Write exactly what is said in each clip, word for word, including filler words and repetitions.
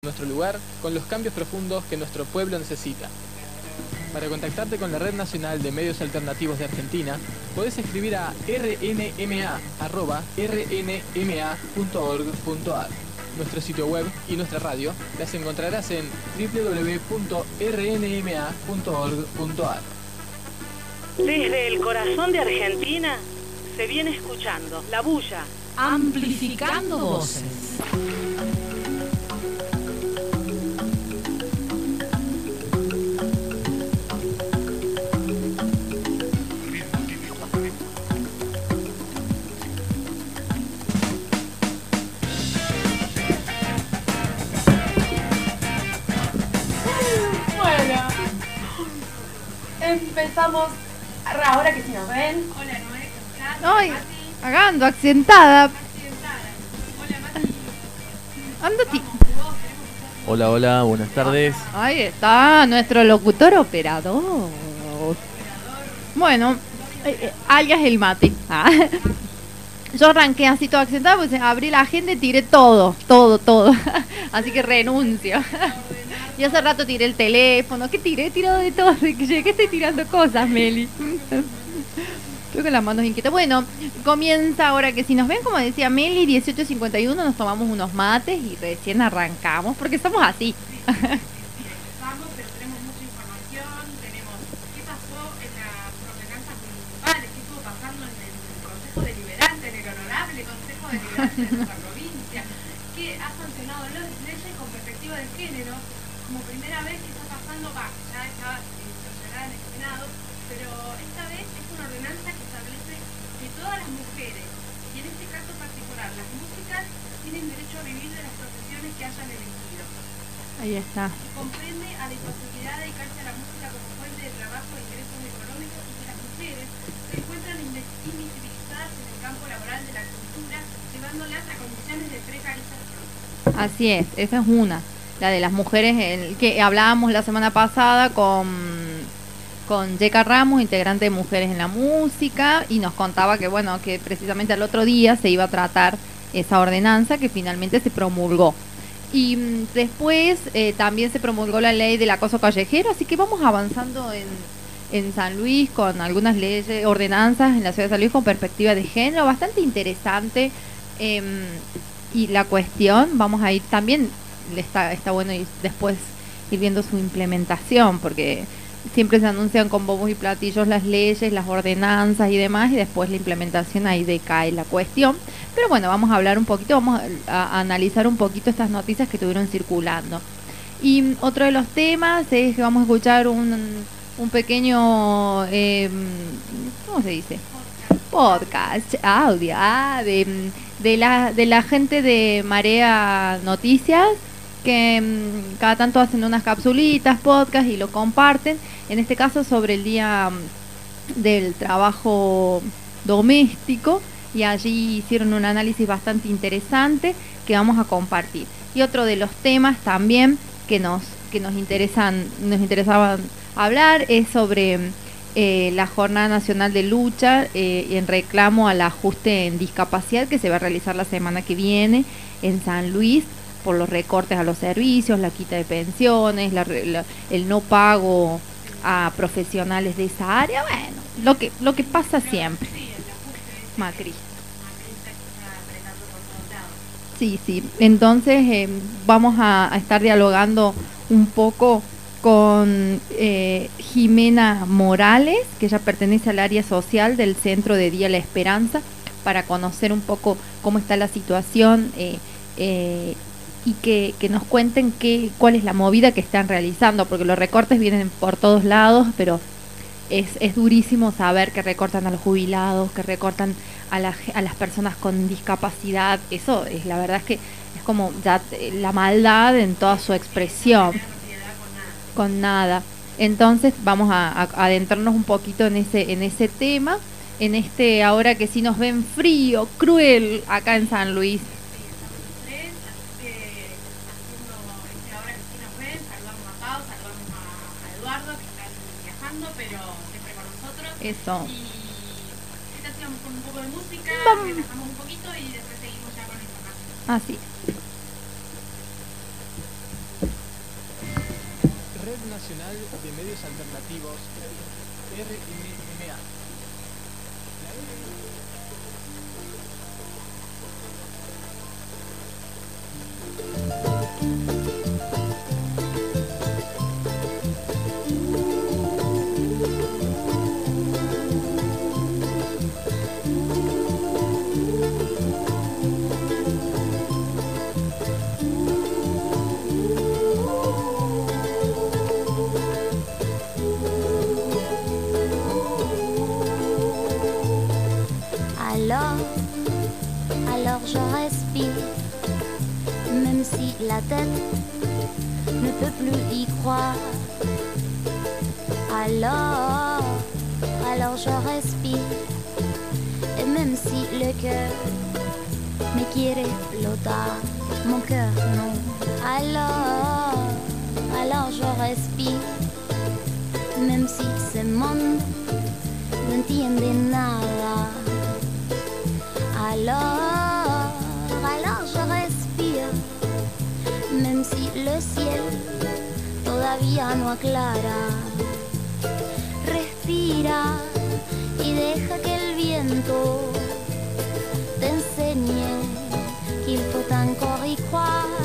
nuestro lugar con los cambios profundos que nuestro pueblo necesita. Para contactarte con la Red Nacional de Medios Alternativos de Argentina, podés escribir a r n m a arroba r n m a punto org punto a r. Nuestro sitio web y nuestra radio las encontrarás en w w w punto r n m a punto org punto a r. Desde el corazón de Argentina se viene escuchando La Bulla, amplificando voces. Bueno, empezamos. Ahora que si nos ven. Hola, Noé, ¿cómo estás? Ay, agando, accidentada. Accidentada. Hola, Mati. Andati. Hola, hola, buenas tardes. Ahí está, nuestro locutor operador. Bueno, eh, eh, alias el mate. Ah. Yo arranqué así todo accidentada, pues abrí la agenda y tiré todo, todo, todo. Así que renuncio. Y hace rato tiré el teléfono. ¿Qué tiré? He tirado de todo. Que llegué, estoy tirando cosas, Meli. Creo que las manos inquietas. Bueno, comienza ahora que si nos ven, como decía Meli, dieciocho cincuenta y uno, nos tomamos unos mates y recién arrancamos, porque somos así. Empezamos, pero tenemos mucha información. Tenemos qué pasó en las ordenanzas municipales, qué estuvo pasando en el Consejo Deliberante, en el Honorable Consejo Deliberante de nuestra provincia, que ha sancionado las leyes con perspectiva de género. Como primera vez que está pasando, va, ya estaba sancionada en el Senado, pero esta vez es una ordenanza que establece que todas las mujeres, y en este caso particular las músicas, tienen derecho a vivir de las profesiones que hayan elegido. Ahí está. Comprende a la imposibilidad de dedicarse a la música como fuente de trabajo e ingresos económicos y que las mujeres se encuentran invisibilizadas en el campo laboral de la cultura, llevándolas a condiciones de precarización. Así es, esa es una. La de las mujeres, el que hablábamos la semana pasada con, con Yeka Ramos, integrante de Mujeres en la Música, y nos contaba que, bueno, que precisamente al otro día se iba a tratar esa ordenanza que finalmente se promulgó. Y mm, después eh, también se promulgó la ley del acoso callejero, así que vamos avanzando en, en San Luis con algunas leyes, ordenanzas en la ciudad de San Luis con perspectiva de género, bastante interesante. Eh, y la cuestión, vamos a ir también... Está, está bueno y después ir viendo su implementación, porque siempre se anuncian con bombos y platillos las leyes, las ordenanzas y demás, y después la implementación ahí decae la cuestión. Pero bueno, vamos a hablar un poquito, vamos a, a analizar un poquito estas noticias que estuvieron circulando. Y otro de los temas es que vamos a escuchar un, un pequeño, eh, ¿cómo se dice? Podcast, audio, ah, de, de, la, de la gente de Marea Noticias, que mmm, cada tanto hacen unas capsulitas, podcast y lo comparten, en este caso sobre el día mmm, del trabajo doméstico, y allí hicieron un análisis bastante interesante que vamos a compartir. Y otro de los temas también que nos, que nos interesan, nos interesaban hablar es sobre eh, la Jornada Nacional de Lucha eh, en reclamo al ajuste en discapacidad que se va a realizar la semana que viene en San Luis, por los recortes a los servicios, la quita de pensiones, la, la, el no pago a profesionales de esa área. Bueno, lo que lo que pasa siempre. Macri. Sí, sí. Entonces eh, vamos a, a estar dialogando un poco con eh, Jimena Morales, que ella pertenece al área social del Centro de Día La Esperanza, para conocer un poco cómo está la situación eh, eh, y que, que nos cuenten qué, cuál es la movida que están realizando, porque los recortes vienen por todos lados, pero es, es durísimo saber que recortan a los jubilados, que recortan a, la, a las personas con discapacidad. Eso es, la verdad es que es como ya la maldad en toda su expresión, con nada. Entonces vamos a, a adentrarnos un poquito en ese, en ese tema, en este ahora que sí nos ven frío, cruel acá en San Luis. Eso. Y esta hacíamos con un poco de música, Vamos. relajamos un poquito y después seguimos ya con la información. Así. Red Nacional de Medios Alternativos, R N M A. Alors, alors je respire, même si la tête ne peut plus y croire. Alors, alors je respire, et même si le cœur me quiere explotar, mon cœur non. Alors, alors je respire, même si ce monde no entiende nada. Alors, alors je respire, même si le ciel todavía no aclara. Respira y deja que el viento te enseñe qu'il faut encore y croire.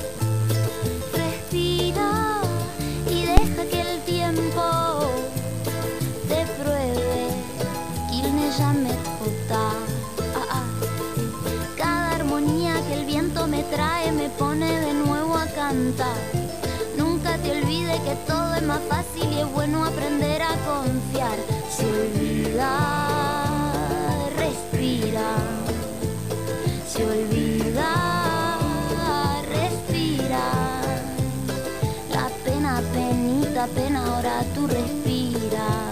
Respira y deja que el tiempo te pruebe qu'il n'est jamais trop tard. Que el viento me trae, me pone de nuevo a cantar. Nunca te olvides que todo es más fácil y es bueno aprender a confiar. Se olvida, respira. Se olvida, respira. La pena, penita, pena, ahora tú respiras.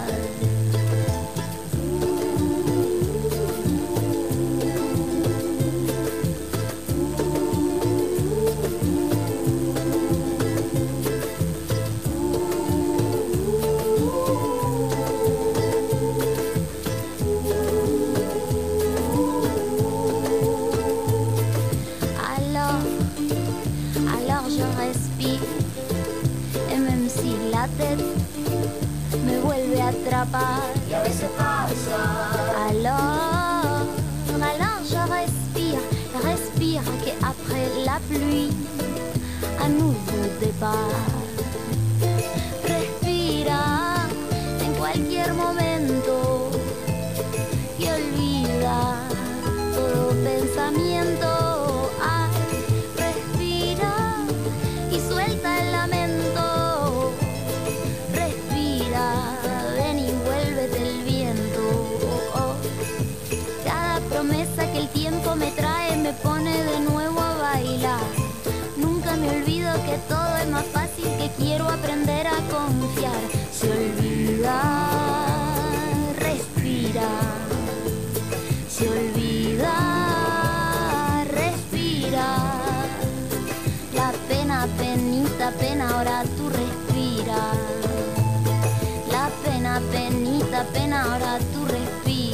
Me vuelve a atrapar y a veces pasa. Alors, alors je respire, respire que après la pluie, à nouveau départ. Respira en cualquier momento y olvida todo pensamiento. Ay, respira y suelta el lamento. Que el tiempo me trae, me pone de nuevo a bailar. Nunca me olvido que todo es más fácil, que quiero aprender a confiar. Se olvida, respira. Se olvida, respira. La pena, penita, pena, ahora tú respiras. La pena, penita, pena, ahora tú respiras.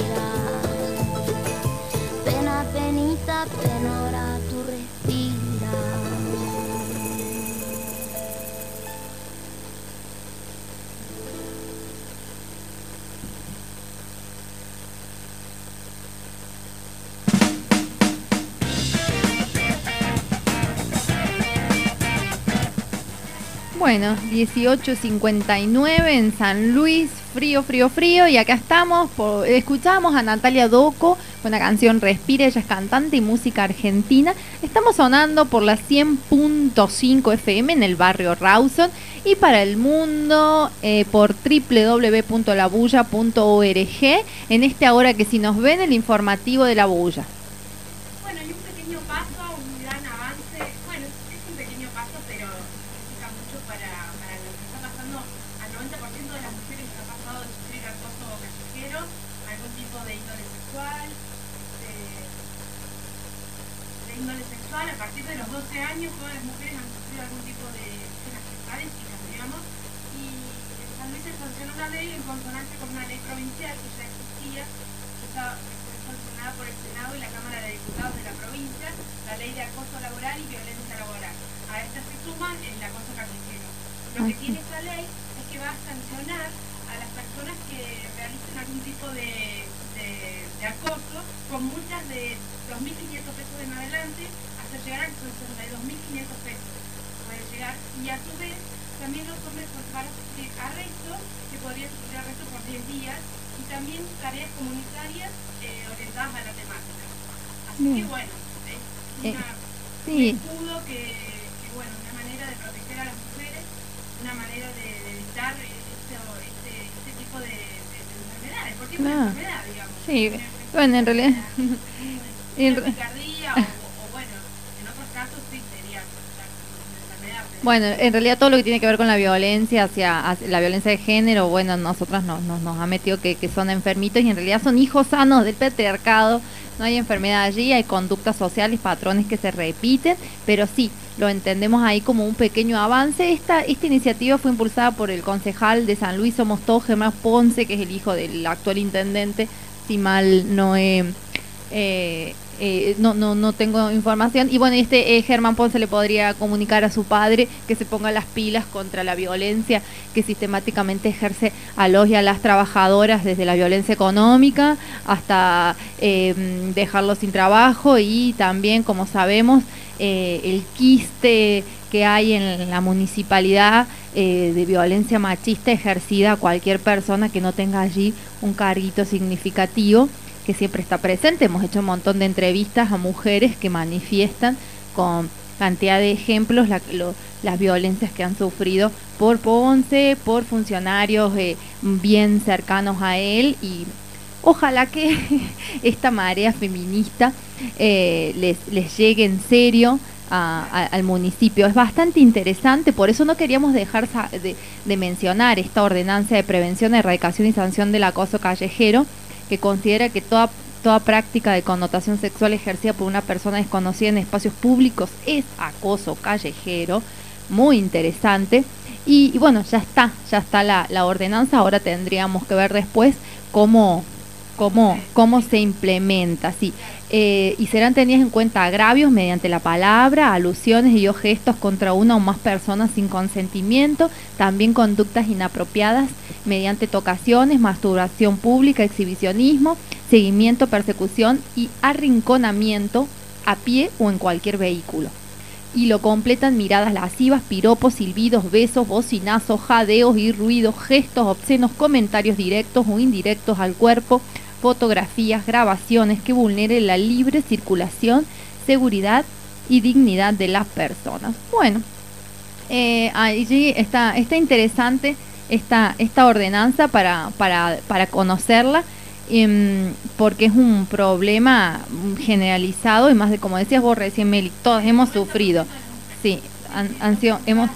Pena, penita, pena, ahora tú respiras. Bueno, dieciocho cincuenta y nueve en San Luis, frío, frío, frío, y acá estamos, por, escuchamos a Natalia Doco con la canción Respira, ella es cantante y música argentina. Estamos sonando por la cien punto cinco F M en el barrio Rawson y para el mundo eh, por doble u doble u doble u punto la bulla punto org en este Ahora que si nos ven, el informativo de La Bulla. Bueno, y un pequeño paso, un gran avance, bueno, es un pequeño paso, pero significa mucho para, para lo que está pasando al noventa por ciento de las mujeres que han pasado de sufrir acoso callejero, algún tipo de índole sexual, de, de índole sexual, a partir de los doce años todas las mujeres han sufrido algún tipo de escenas sexuales, digamos, y en San Luis se sancionó una ley en consonancia con una ley provincial que ya existía, que estaba sancionada por el Senado y la Cámara de Diputados de la provincia, la ley de acoso laboral y violencia laboral. A esta se suman el acoso callejero. Lo que tiene esta ley es que va a sancionar a las personas que realicen algún tipo de, de, de acoso con multas de dos mil quinientos pesos en adelante hasta llegar a sesenta y dos mil quinientos pesos. Puede llegar, y a su vez también los hombres van a sufrir arrestos, que podrían sufrir arrestos por diez días, y también tareas comunitarias eh, orientadas a la temática. Así Bien. que bueno, es Eh, una, sí. un escudo que, que, bueno, una manera de proteger a las mujeres, una manera de, de evitar este, este, este tipo de, de, de enfermedades, porque es una Claro. enfermedad, digamos. Sí, Una bueno, en realidad... en Una re- picardía o, o bueno, en otros casos sí sería ya una enfermedad. pero- Bueno, en realidad todo lo que tiene que ver con la violencia hacia, hacia la violencia de género, bueno, nosotras nos, nos, nos ha metido que, que son enfermitos y en realidad son hijos sanos del patriarcado. No hay enfermedad allí, hay conductas sociales, patrones que se repiten, pero sí, lo entendemos ahí como un pequeño avance. Esta, esta iniciativa fue impulsada por el concejal de San Luis Somos Todos, Germán Ponce, que es el hijo del actual intendente, si mal no he... Eh, eh, no, no, no tengo información. Y bueno, este eh, Germán Ponce le podría comunicar a su padre que se ponga las pilas contra la violencia que sistemáticamente ejerce a los y a las trabajadoras, desde la violencia económica hasta eh, dejarlos sin trabajo, y también, como sabemos, eh, el quiste que hay en la municipalidad eh, de violencia machista ejercida a cualquier persona que no tenga allí un carguito significativo, que siempre está presente. Hemos hecho un montón de entrevistas a mujeres que manifiestan con cantidad de ejemplos la, lo, las violencias que han sufrido por Ponce, por funcionarios eh, bien cercanos a él, y ojalá que esta marea feminista eh, les, les llegue en serio a, a, al municipio. Es bastante interesante, por eso no queríamos dejar de, de mencionar esta ordenanza de prevención, erradicación y sanción del acoso callejero, que considera que toda, toda práctica de connotación sexual ejercida por una persona desconocida en espacios públicos es acoso callejero. Muy interesante. Y, y bueno, ya está, ya está la, la ordenanza. Ahora tendríamos que ver después cómo, cómo, cómo se implementa. Sí. Eh, y serán tenidas en cuenta agravios mediante la palabra, alusiones y o gestos contra una o más personas sin consentimiento, también conductas inapropiadas mediante tocaciones, masturbación pública, exhibicionismo, seguimiento, persecución y arrinconamiento a pie o en cualquier vehículo. Y lo completan miradas lascivas, piropos, silbidos, besos, bocinazos, jadeos y ruidos, gestos obscenos, comentarios directos o indirectos al cuerpo, fotografías, grabaciones que vulneren la libre circulación, seguridad y dignidad de las personas. Bueno, eh, allí está, está interesante esta, esta ordenanza para, para, para conocerla, eh, porque es un problema generalizado y más de, como decías vos recién, Meli, todos hemos sufrido. Sí, han, han sido, hemos...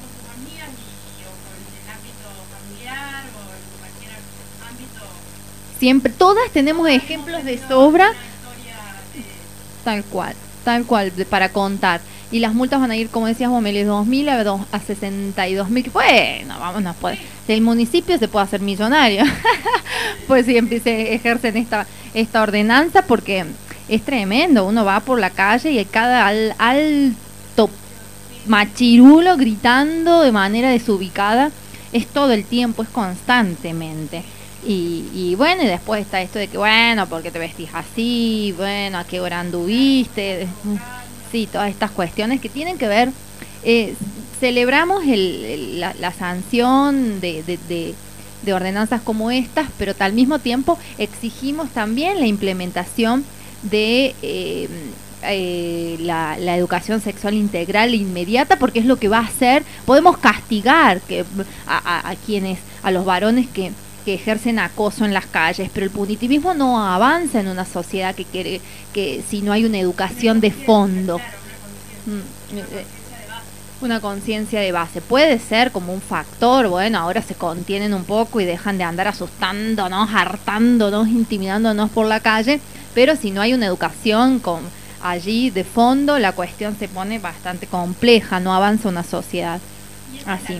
Siempre, todas tenemos ejemplos de sobra, tal cual, tal cual, de- para contar. Y las multas van a ir, como decías vos, Meli, dos mil a, dos- a sesenta y dos mil. Bueno, vamos, no puede. El municipio se puede hacer millonario. Pues si empiece, ejercen esta, esta ordenanza, porque es tremendo. Uno va por la calle y hay cada al, alto machirulo gritando de manera desubicada. Es todo el tiempo, es constantemente. Y, y bueno, y después está esto de que, bueno, porque te vestís así, bueno, a qué hora anduviste, sí, todas estas cuestiones que tienen que ver, eh, celebramos el, el- la, la sanción de, de, de, de ordenanzas como estas, pero al mismo tiempo exigimos también la implementación de eh, eh, la, la educación sexual integral e inmediata, porque es lo que va a hacer. Podemos castigar que, a, a, a quienes, a los varones que que ejercen acoso en las calles, pero el punitivismo no avanza en una sociedad que quiere, que si no hay una educación de fondo, mm, eh, una conciencia de base. Puede ser como un factor, bueno, ahora se contienen un poco y dejan de andar asustándonos, hartándonos, intimidándonos por la calle, pero si no hay una educación con allí de fondo, la cuestión se pone bastante compleja, no avanza una sociedad así.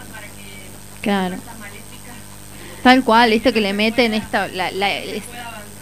Claro. Tal cual, esto que le meten, esta, la, la, es-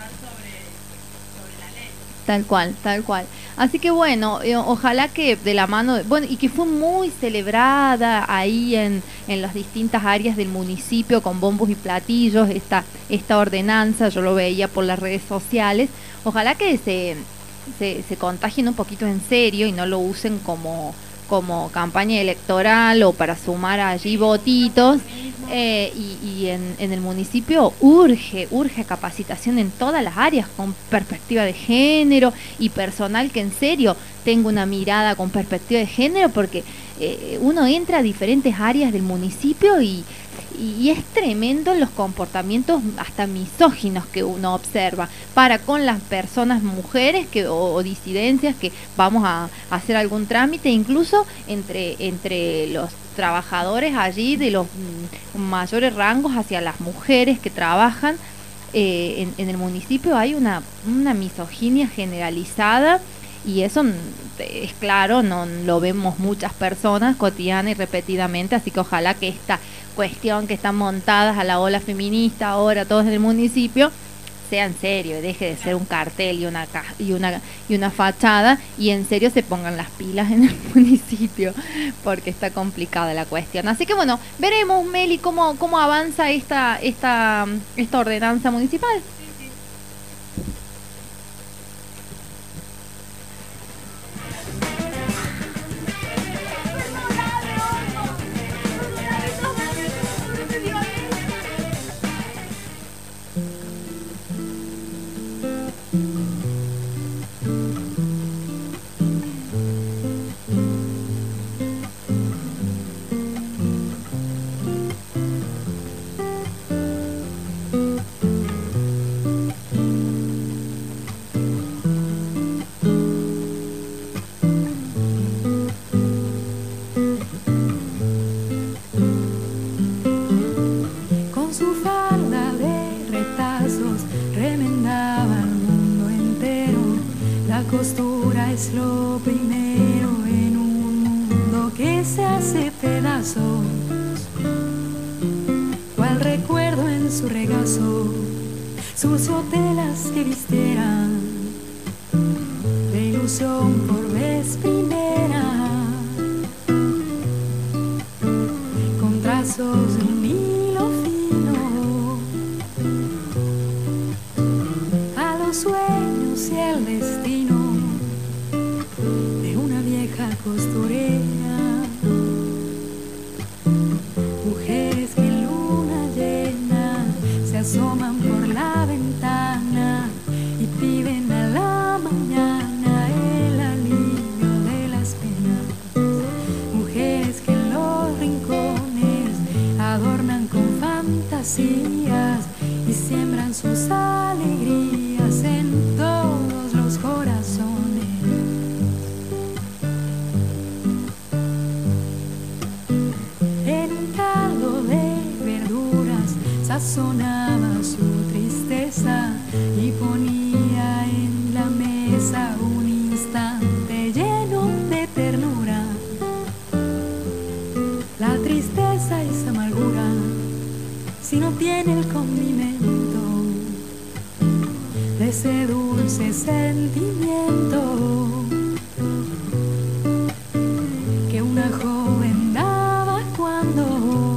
Tal cual, tal cual. Así que bueno, eh, ojalá que de la mano, de, bueno, y que fue muy celebrada ahí en, en las distintas áreas del municipio con bombos y platillos, esta, esta ordenanza, yo lo veía por las redes sociales. Ojalá que se, se, se contagien un poquito en serio y no lo usen como, como campaña electoral o para sumar allí votitos. Eh, y y en, en el municipio urge, urge capacitación en todas las áreas con perspectiva de género y personal que en serio tenga una mirada con perspectiva de género, porque eh, uno entra a diferentes áreas del municipio y, y es tremendo los comportamientos hasta misóginos que uno observa para con las personas mujeres que o, o disidencias que vamos a, a hacer algún trámite, incluso entre, entre los trabajadores allí de los mm, mayores rangos hacia las mujeres que trabajan eh, en, en el municipio. Hay una, una misoginia generalizada y eso es claro, no lo vemos muchas personas cotidiana y repetidamente, así que ojalá que esta cuestión que están montadas a la ola feminista ahora todos en el municipio sea en serio y deje de ser un cartel y una y una y una fachada y en serio se pongan las pilas en el municipio, porque está complicada la cuestión. Así que bueno, veremos, Meli, cómo cómo avanza esta esta esta ordenanza municipal. Costura es lo primero en un mundo que se hace pedazos, cual recuerdo en su regazo, surció telas que vistieran de ilusión por vez primera, con trazos de un hilo fino, a los sueños y el destino costurera, mujeres que en luna llena se asoman por la ventana y piden a la mañana el alivio de las penas, mujeres que en los rincones adornan con fantasías y siembran sus alegrías en todos los corazones. Sazonaba su tristeza y ponía en la mesa un instante lleno de ternura. La tristeza es amargura si no tiene el condimento de ese dulce sentimiento que una joven daba cuando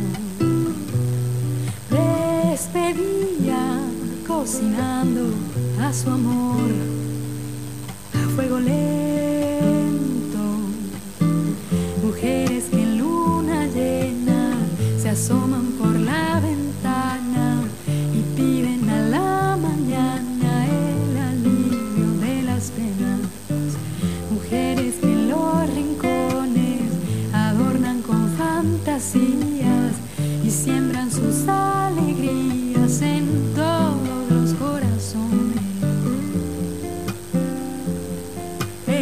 despedía cocinando a su amor a fuego lento. Mujeres que en luna llena se asoman por la ventana y piden a la mañana el alivio de las penas. Mujeres que en los rincones adornan con fantasías y siembran sus alegrías en todos los corazones.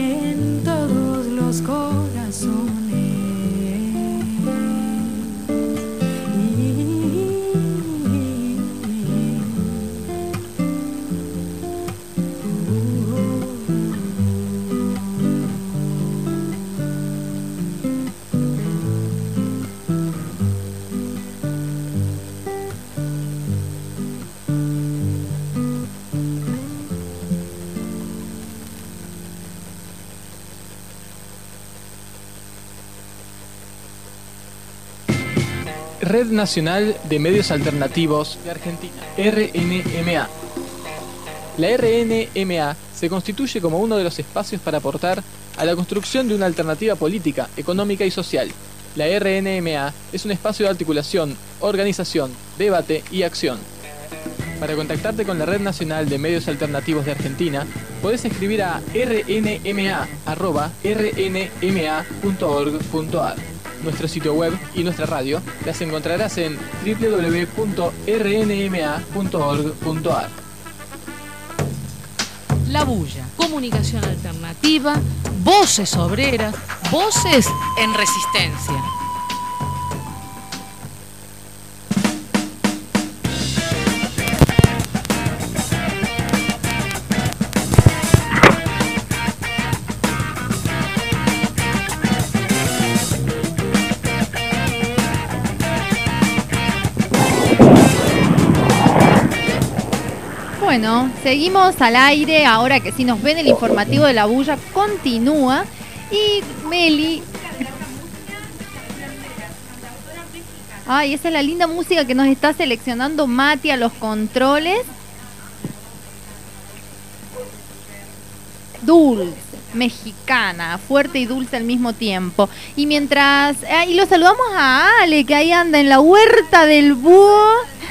Red Nacional de Medios Alternativos de Argentina, R N M A. La R N M A se constituye como uno de los espacios para aportar a la construcción de una alternativa política, económica y social. La R N M A es un espacio de articulación, organización, debate y acción. Para contactarte con la Red Nacional de Medios Alternativos de Argentina, podés escribir a r n m a arroba r n m a punto org punto a r. Nuestro sitio web y nuestra radio las encontrarás en w w w punto r n m a punto org punto a r. La Bulla, comunicación alternativa, voces obreras, voces en resistencia. Bueno, seguimos al aire, ahora que si nos ven el informativo de La Bulla continúa y Meli... Ay, esa es la linda música que nos está seleccionando Mati a los controles. Dulce, mexicana, fuerte y dulce al mismo tiempo. Y mientras... Ah, y lo saludamos a Ale, que ahí anda en la huerta del búho.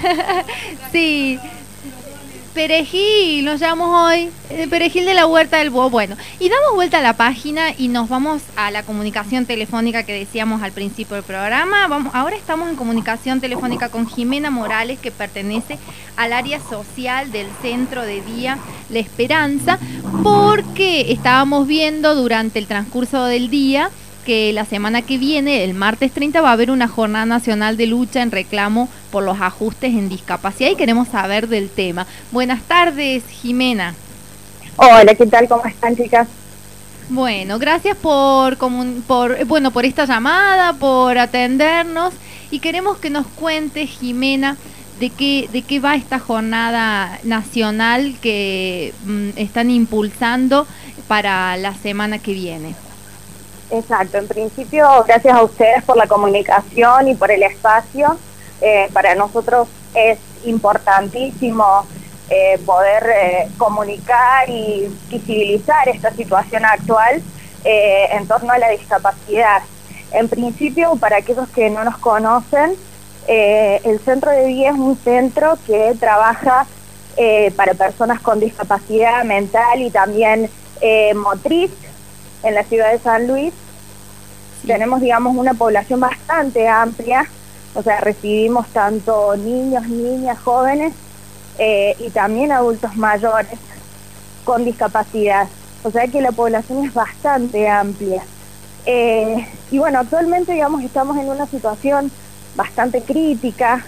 Sí... Perejil, nos llamamos hoy, el perejil de la huerta del búho. Bueno, y damos vuelta a la página y nos vamos a la comunicación telefónica que decíamos al principio del programa. Vamos, ahora estamos en comunicación telefónica con Jimena Morales, que pertenece al área social del Centro de Día La Esperanza, porque estábamos viendo durante el transcurso del día que la semana que viene, el martes treinta, va a haber una jornada nacional de lucha en reclamo por los ajustes en discapacidad y queremos saber del tema. Buenas tardes, Jimena. Hola, ¿qué tal? ¿Cómo están, chicas? Bueno, gracias por, por, bueno, por esta llamada, por atendernos y queremos que nos cuentes, Jimena, de qué, de qué va esta jornada nacional que mm, están impulsando para la semana que viene. Exacto, en principio gracias a ustedes por la comunicación y por el espacio. Eh, para nosotros es importantísimo eh, poder eh, comunicar y visibilizar esta situación actual eh, en torno a la discapacidad. En principio, para aquellos que no nos conocen, eh, el Centro de Día es un centro que trabaja eh, para personas con discapacidad mental y también eh, motriz en la ciudad de San Luis. Sí. Tenemos, digamos, una población bastante amplia, o sea, recibimos tanto niños, niñas, jóvenes eh, y también adultos mayores con discapacidad. O sea que la población es bastante amplia. Eh, y bueno, actualmente, digamos, estamos en una situación bastante crítica,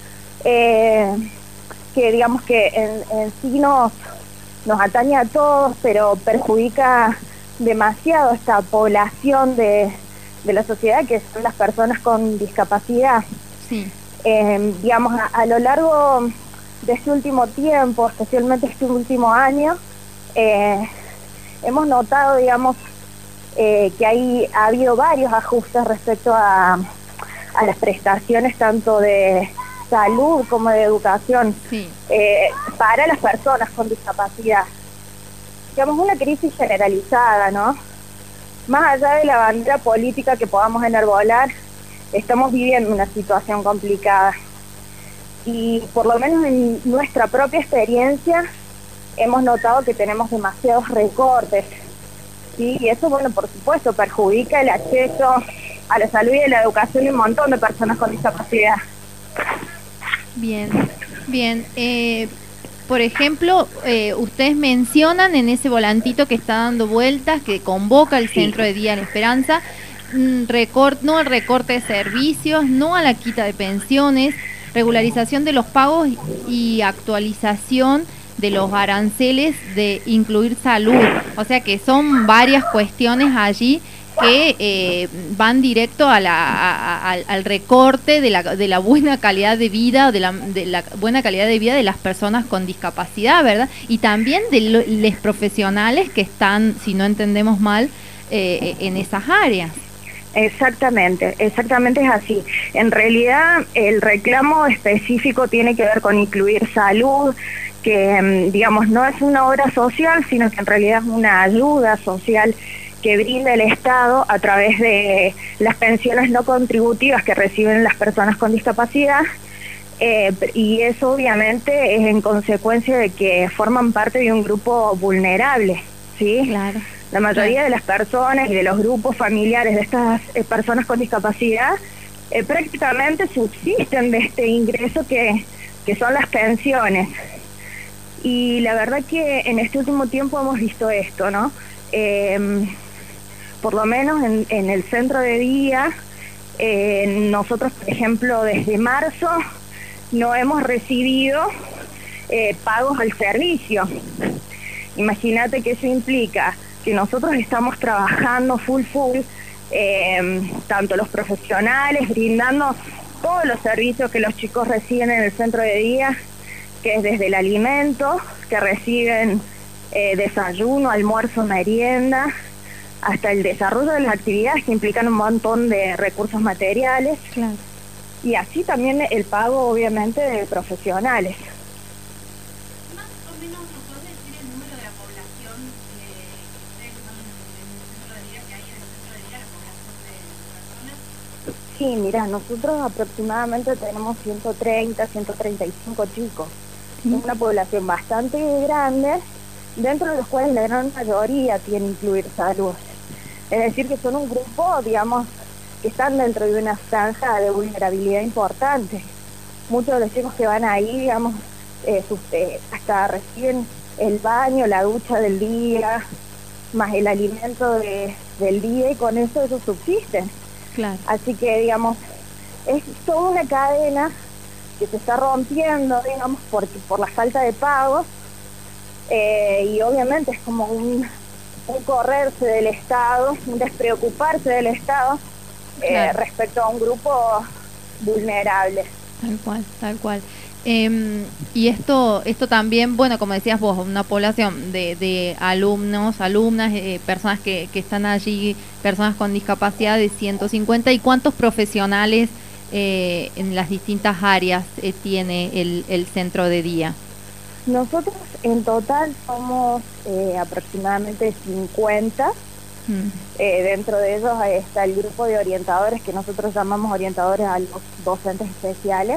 eh, que digamos que en, en sí nos, nos atañe a todos, pero perjudica demasiado esta población de, de la sociedad, que son las personas con discapacidad. Sí. Eh, digamos, a, a lo largo de este último tiempo, especialmente este último año, eh, hemos notado, digamos, eh, que hay, ha habido varios ajustes respecto a, a las prestaciones tanto de salud como de educación. Sí. eh, para las personas con discapacidad. Digamos, una crisis generalizada, ¿no? Más allá de la bandera política que podamos enarbolar, estamos viviendo una situación complicada. Y por lo menos en nuestra propia experiencia, hemos notado que tenemos demasiados recortes, ¿sí? Y eso, bueno, por supuesto, perjudica el acceso a la salud y a la educación de un montón de personas con discapacidad. Bien, bien. Eh... Por ejemplo, eh, ustedes mencionan en ese volantito que está dando vueltas, que convoca el Centro de Día La Esperanza, recort, no al recorte de servicios, no a la quita de pensiones, regularización de los pagos y actualización de los aranceles de incluir salud. O sea que son varias cuestiones allí que eh, van directo a la, a, a, al recorte de la, de la buena calidad de vida, de la, de la buena calidad de vida de las personas con discapacidad, ¿verdad? Y también de los profesionales que están, si no entendemos mal, eh, en esas áreas. Exactamente, exactamente es así. En realidad el reclamo específico tiene que ver con incluir salud, que digamos no es una obra social, sino que en realidad es una ayuda social que brinda el Estado a través de las pensiones no contributivas que reciben las personas con discapacidad, eh, y eso obviamente es en consecuencia de que forman parte de un grupo vulnerable, ¿sí? Claro. La mayoría de las personas y de los grupos familiares de estas eh, personas con discapacidad eh, prácticamente subsisten de este ingreso que, que son las pensiones. Y la verdad que en este último tiempo hemos visto esto, ¿no? Eh, por lo menos en, en el centro de día, eh, nosotros, por ejemplo, desde marzo no hemos recibido eh, pagos al servicio. Imagínate que eso implica que nosotros estamos trabajando full full, eh, tanto los profesionales, brindando todos los servicios que los chicos reciben en el centro de día, que es desde el alimento, que reciben eh, desayuno, almuerzo, merienda, hasta el desarrollo de las actividades que implican un montón de recursos materiales. Claro. Y así también el pago, obviamente, de profesionales. Sí, mira, nosotros aproximadamente tenemos ciento treinta, ciento treinta y cinco chicos. ¿Sí? Es una población bastante grande, dentro de los cuales la gran mayoría tiene incluir salud. Es decir, que son un grupo, digamos, que están dentro de una franja de vulnerabilidad importante. Muchos de los chicos que van ahí, digamos, eh, sus, eh, hasta reciben el baño, la ducha del día, más el alimento de, del día, y con eso ellos subsisten. Claro. Así que, digamos, es toda una cadena que se está rompiendo, digamos, por, por la falta de pagos, eh, y obviamente es como un, un correrse del Estado, un despreocuparse del Estado, eh, claro, respecto a un grupo vulnerable. Tal cual, tal cual. Eh, y esto esto también, bueno, como decías vos, una población de, de alumnos, alumnas, eh, personas que, que están allí, personas con discapacidad de ciento cincuenta. ¿Y cuántos profesionales eh, en las distintas áreas eh, tiene el, el centro de día? Nosotros en total somos eh, aproximadamente cincuenta. Mm. Eh, dentro de ellos está el grupo de orientadores, que nosotros llamamos orientadores a los docentes especiales.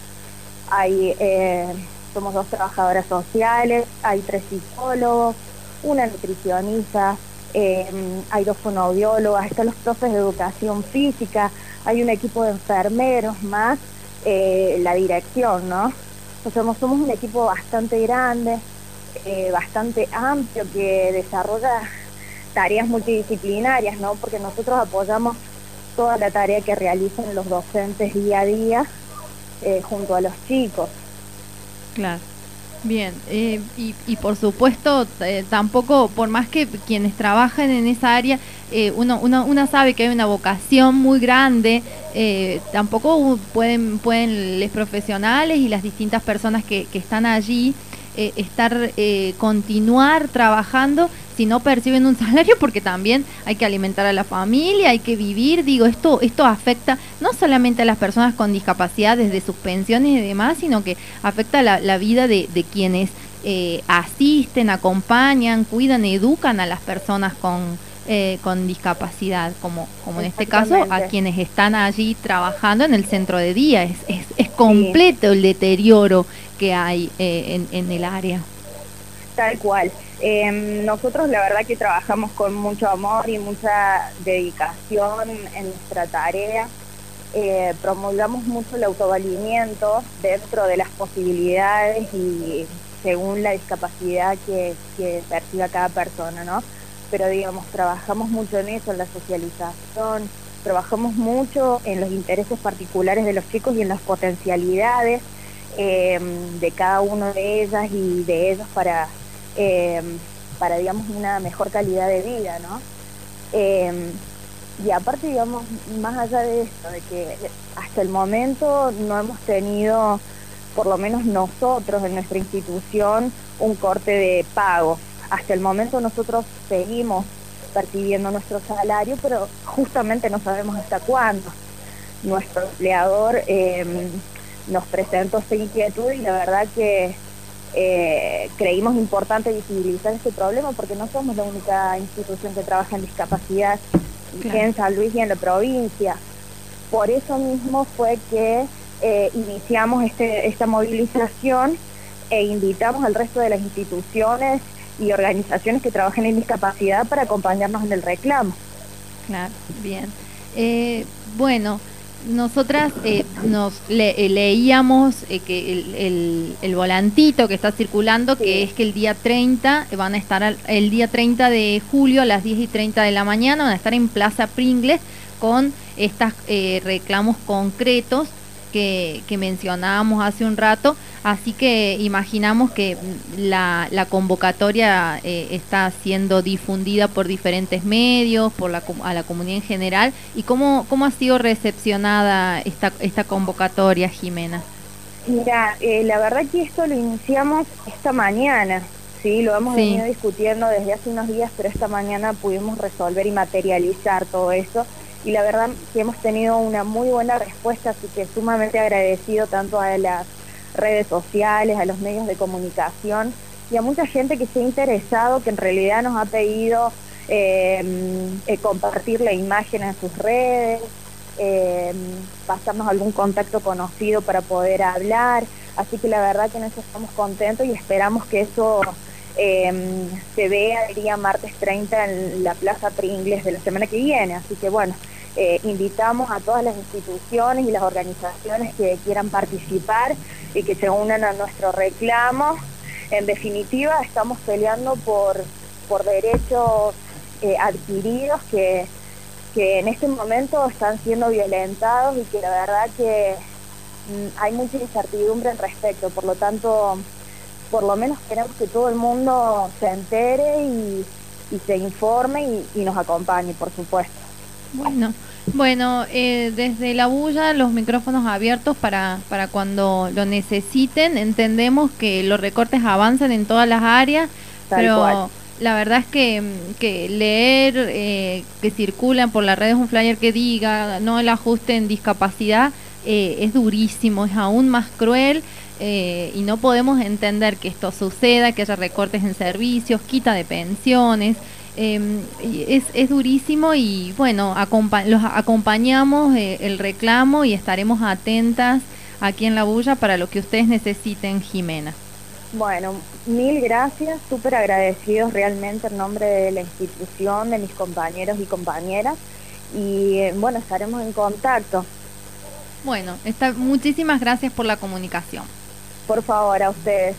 Hay, eh, somos dos trabajadoras sociales, hay tres psicólogos, una nutricionista, eh, hay dos fonoaudiólogas, están los profes de educación física, hay un equipo de enfermeros más, eh, la dirección, ¿no? O sea, somos un equipo bastante grande, eh, bastante amplio, que desarrolla tareas multidisciplinarias, ¿no? Porque nosotros apoyamos toda la tarea que realizan los docentes día a día, Eh, junto a los chicos. Claro, bien, eh, y, y por supuesto eh, tampoco, por más que quienes trabajan en esa área, eh, uno, uno, uno sabe que hay una vocación muy grande, eh, tampoco pueden, pueden los profesionales y las distintas personas que, que están allí eh, estar, eh, continuar trabajando si no perciben un salario, porque también hay que alimentar a la familia, hay que vivir. Digo, esto esto afecta no solamente a las personas con discapacidad desde sus pensiones y demás, sino que afecta la, la vida de, de quienes eh, asisten, acompañan, cuidan, educan a las personas con eh, con discapacidad, como como en este caso a quienes están allí trabajando en el centro de día. Es, es, es completo, sí, el deterioro que hay eh, en, en el área. Tal cual. Eh, nosotros la verdad que trabajamos con mucho amor y mucha dedicación en nuestra tarea. Eh, promulgamos mucho el autovalimiento dentro de las posibilidades y según la discapacidad que, que perciba cada persona, ¿no? Pero digamos, trabajamos mucho en eso, en la socialización, trabajamos mucho en los intereses particulares de los chicos y en las potencialidades eh, de cada uno de ellas y de ellos para... Eh, para, digamos, una mejor calidad de vida, ¿no? Eh, y aparte, digamos, más allá de esto, de que hasta el momento no hemos tenido, por lo menos nosotros en nuestra institución, un corte de pago. Hasta el momento nosotros seguimos percibiendo nuestro salario, pero justamente no sabemos hasta cuándo. Nuestro empleador eh, nos presentó esta inquietud y la verdad que eh, creímos importante visibilizar este problema porque no somos la única institución que trabaja en discapacidad claro. en San Luis y en la provincia. Por eso mismo fue que eh, iniciamos este, esta movilización e invitamos al resto de las instituciones y organizaciones que trabajan en discapacidad para acompañarnos en el reclamo. Claro, bien. Eh, bueno, nosotras eh, nos le, eh, leíamos eh, que el, el, el volantito que está circulando, sí. que es que el día treinta, van a estar al, el día treinta de julio a las diez y treinta de la mañana, van a estar en Plaza Pringles con estos eh, reclamos concretos que, que mencionábamos hace un rato, así que imaginamos que la, la convocatoria eh, está siendo difundida por diferentes medios, por la, a la comunidad en general. ¿Y cómo, cómo ha sido recepcionada esta, esta convocatoria, Jimena? Mira, eh, la verdad que esto lo iniciamos esta mañana, sí, lo hemos sí. venido discutiendo desde hace unos días, pero esta mañana pudimos resolver y materializar todo eso. Y la verdad que hemos tenido una muy buena respuesta, así que sumamente agradecido tanto a las redes sociales, a los medios de comunicación y a mucha gente que se ha interesado, que en realidad nos ha pedido eh, eh, compartir la imagen en sus redes, eh, pasarnos algún contacto conocido para poder hablar, así que la verdad que en eso estamos contentos y esperamos que eso eh, se vea el día martes treinta en la Plaza Pringles de la semana que viene, así que bueno, Eh, invitamos a todas las instituciones y las organizaciones que quieran participar y que se unan a nuestro reclamo. En definitiva, estamos peleando por, por derechos eh, adquiridos que, que en este momento están siendo violentados y que la verdad que mm, hay mucha incertidumbre al respecto. Por lo tanto, por lo menos queremos que todo el mundo se entere y, y se informe y, y nos acompañe, por supuesto. Bueno, bueno eh, desde la bulla los micrófonos abiertos para, para cuando lo necesiten. Entendemos que los recortes avanzan en todas las áreas, Tal pero cual. La verdad es que, que leer eh, que circulan por las redes un flyer que diga no el ajuste en discapacidad eh, es durísimo, es aún más cruel. Eh, y no podemos entender que esto suceda, que haya recortes en servicios, quita de pensiones. Eh, es, es durísimo y bueno, acompa los acompañamos eh, el reclamo y estaremos atentas aquí en La Bulla para lo que ustedes necesiten, Jimena. Bueno, mil gracias, súper agradecidos realmente en nombre de la institución, de mis compañeros y compañeras y eh, bueno, estaremos en contacto. Bueno, está, muchísimas gracias por la comunicación. Por favor, a ustedes.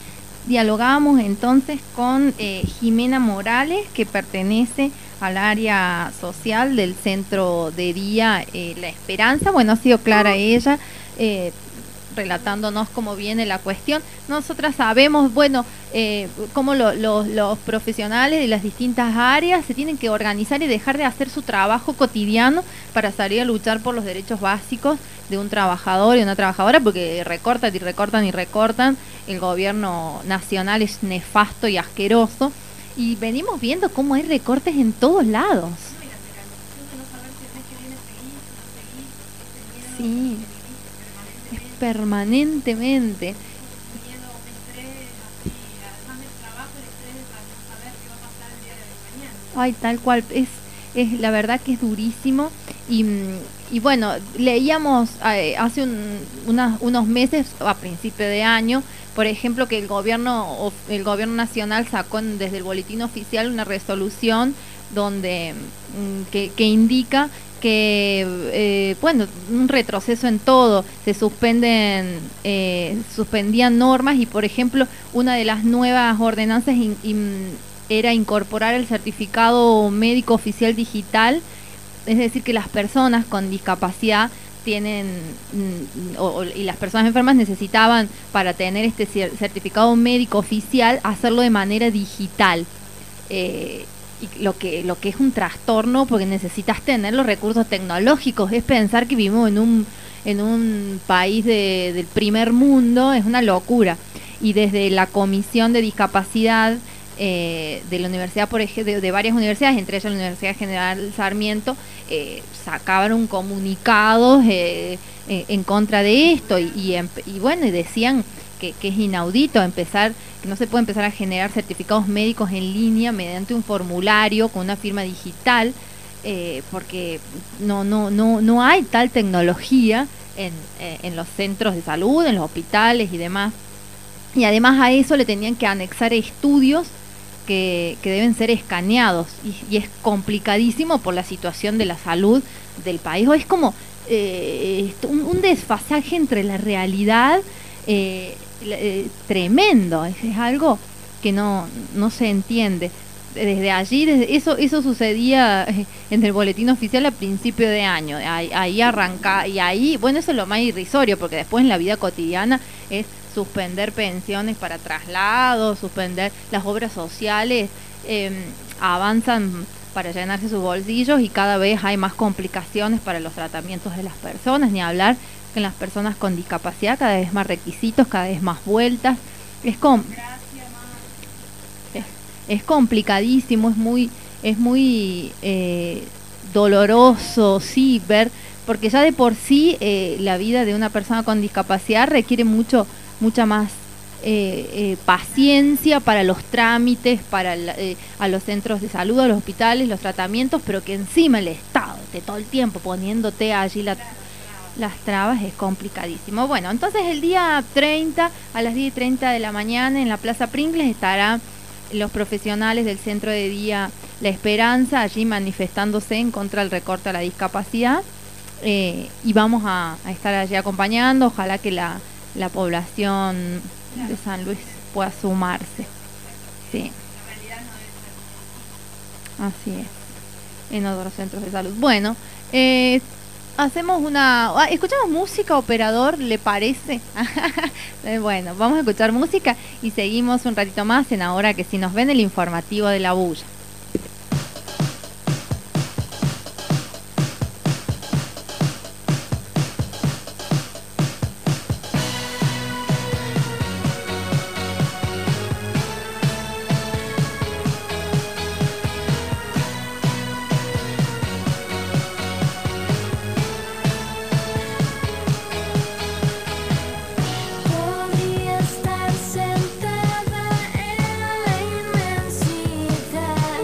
Dialogamos entonces con eh, Jimena Morales, que pertenece al área social del centro de día eh, La Esperanza. Bueno, ha sido clara ella, eh, relatándonos cómo viene la cuestión. Nosotras sabemos, bueno, eh, cómo lo, lo, los profesionales de las distintas áreas se tienen que organizar y dejar de hacer su trabajo cotidiano para salir a luchar por los derechos básicos de un trabajador y una trabajadora, porque recortan y recortan y recortan. El gobierno nacional es nefasto y asqueroso y venimos viendo cómo hay recortes en todos lados. Sí, es permanentemente. Ay, tal cual, es, es la verdad que es durísimo y, y bueno, leíamos eh, hace un, una, unos meses, a principio de año, por ejemplo, que el gobierno el gobierno nacional sacó en, desde el boletín oficial una resolución donde que, que indica que, eh, bueno, un retroceso en todo, se suspenden, eh, suspendían normas y, por ejemplo, una de las nuevas ordenanzas in, in, era incorporar el certificado médico oficial digital, es decir, que las personas con discapacidad tienen o, o, y las personas enfermas necesitaban, para tener este certificado médico oficial, hacerlo de manera digital. Eh, y lo que lo que es un trastorno, porque necesitas tener los recursos tecnológicos. Es pensar que vivimos en un en un país de, del primer mundo, es una locura. Y desde la Comisión de Discapacidad eh, de la universidad, por ejemplo, de, de varias universidades, entre ellas la Universidad General Sarmiento, eh, sacaban un comunicado eh, eh, en contra de esto y, y, y bueno, y decían que, que es inaudito empezar, que no se puede empezar a generar certificados médicos en línea mediante un formulario con una firma digital, eh, porque no, no, no, no hay tal tecnología en, eh, en los centros de salud, en los hospitales y demás. Y además a eso le tenían que anexar estudios que, que deben ser escaneados y, y es complicadísimo por la situación de la salud del país. O es como eh, un, un desfasaje entre la realidad eh, eh, tremendo, es, es algo que no, no se entiende. Desde allí, desde eso eso sucedía en el boletín oficial a principio de año, ahí, ahí arranca, y ahí, bueno, eso es lo más irrisorio, porque después en la vida cotidiana es suspender pensiones para traslados, suspender las obras sociales, eh, avanzan para llenarse sus bolsillos y cada vez hay más complicaciones para los tratamientos de las personas, ni hablar que en las personas con discapacidad cada vez más requisitos, cada vez más vueltas, es como... Es complicadísimo, es muy, es muy eh, doloroso, sí, ver, porque ya de por sí eh, la vida de una persona con discapacidad requiere mucho, mucha más eh, eh, paciencia para los trámites, para la, eh, a los centros de salud, a los hospitales, los tratamientos, pero que encima el Estado esté todo el tiempo poniéndote allí la, las trabas es complicadísimo. Bueno, entonces el día treinta a las diez y treinta de la mañana en la Plaza Pringles estará los profesionales del Centro de Día La Esperanza allí manifestándose en contra del recorte a la discapacidad, eh, y vamos a, a estar allí acompañando, ojalá que la, la población de San Luis pueda sumarse. Sí. Así es, en otros centros de salud. Bueno, eh, hacemos una... ¿Escuchamos música, operador? ¿Le parece? Bueno, vamos a escuchar música y seguimos un ratito más en Ahora que si nos ven, el informativo de la bulla. Podría estar sentada en la inmensidad.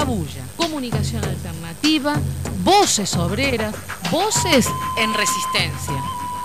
bulla, comunicación alternativa, voces obreras, voces en resistencia.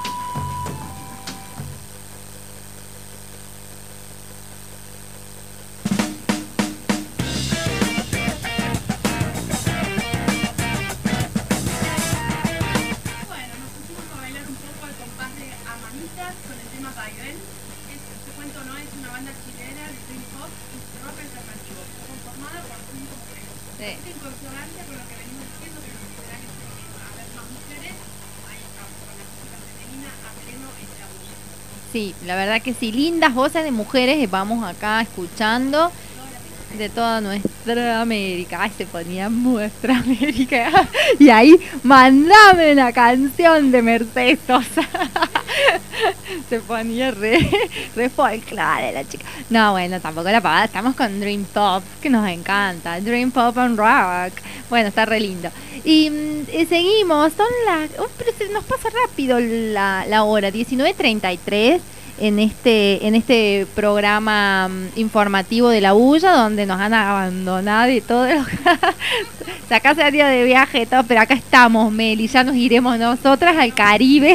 Sí, la verdad que sí, lindas voces de mujeres vamos acá escuchando de toda nuestra América. Ay, se ponía nuestra América. Y ahí, mandame una canción de Mercedes Sosa. Se ponía re, re folclore la chica. No, bueno, tampoco la pagada. Estamos con Dream Pop, que nos encanta. Dream Pop and Rock. Bueno, está re lindo. Y, y seguimos, son las... Oh, pero se nos pasa rápido la, la hora, diecinueve treinta y tres. En este, en este programa um, informativo de la bulla, donde nos han abandonado y todo. O sea, acá se ha día de viaje y todo, pero acá estamos, Meli, ya nos iremos nosotras al Caribe.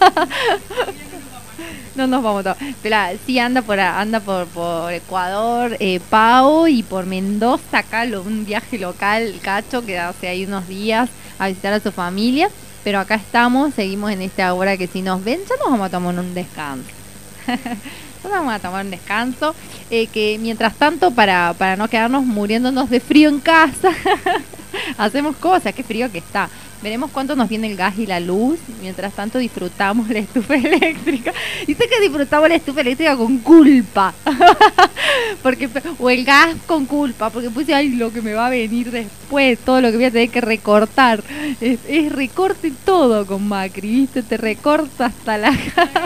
No nos vamos todos. Pero sí anda por anda por, por Ecuador, eh, Pau, y por Mendoza, acá lo, un viaje local, Cacho, que hace ahí unos días a visitar a su familia. Pero acá estamos, seguimos en esta hora que si nos ven, ya nos vamos a tomar un descanso. Nos vamos a tomar un descanso, eh, que mientras tanto, para, para no quedarnos muriéndonos de frío en casa, hacemos cosas. Qué frío que está. Veremos cuánto nos viene el gas y la luz. Mientras tanto disfrutamos la estufa eléctrica. Y sé que disfrutamos la estufa eléctrica con culpa. Porque, o el gas con culpa, porque pues ay, lo que me va a venir después, todo lo que voy a tener que recortar. Es, es recorte todo con Macri, ¿viste? Te recorta hasta la...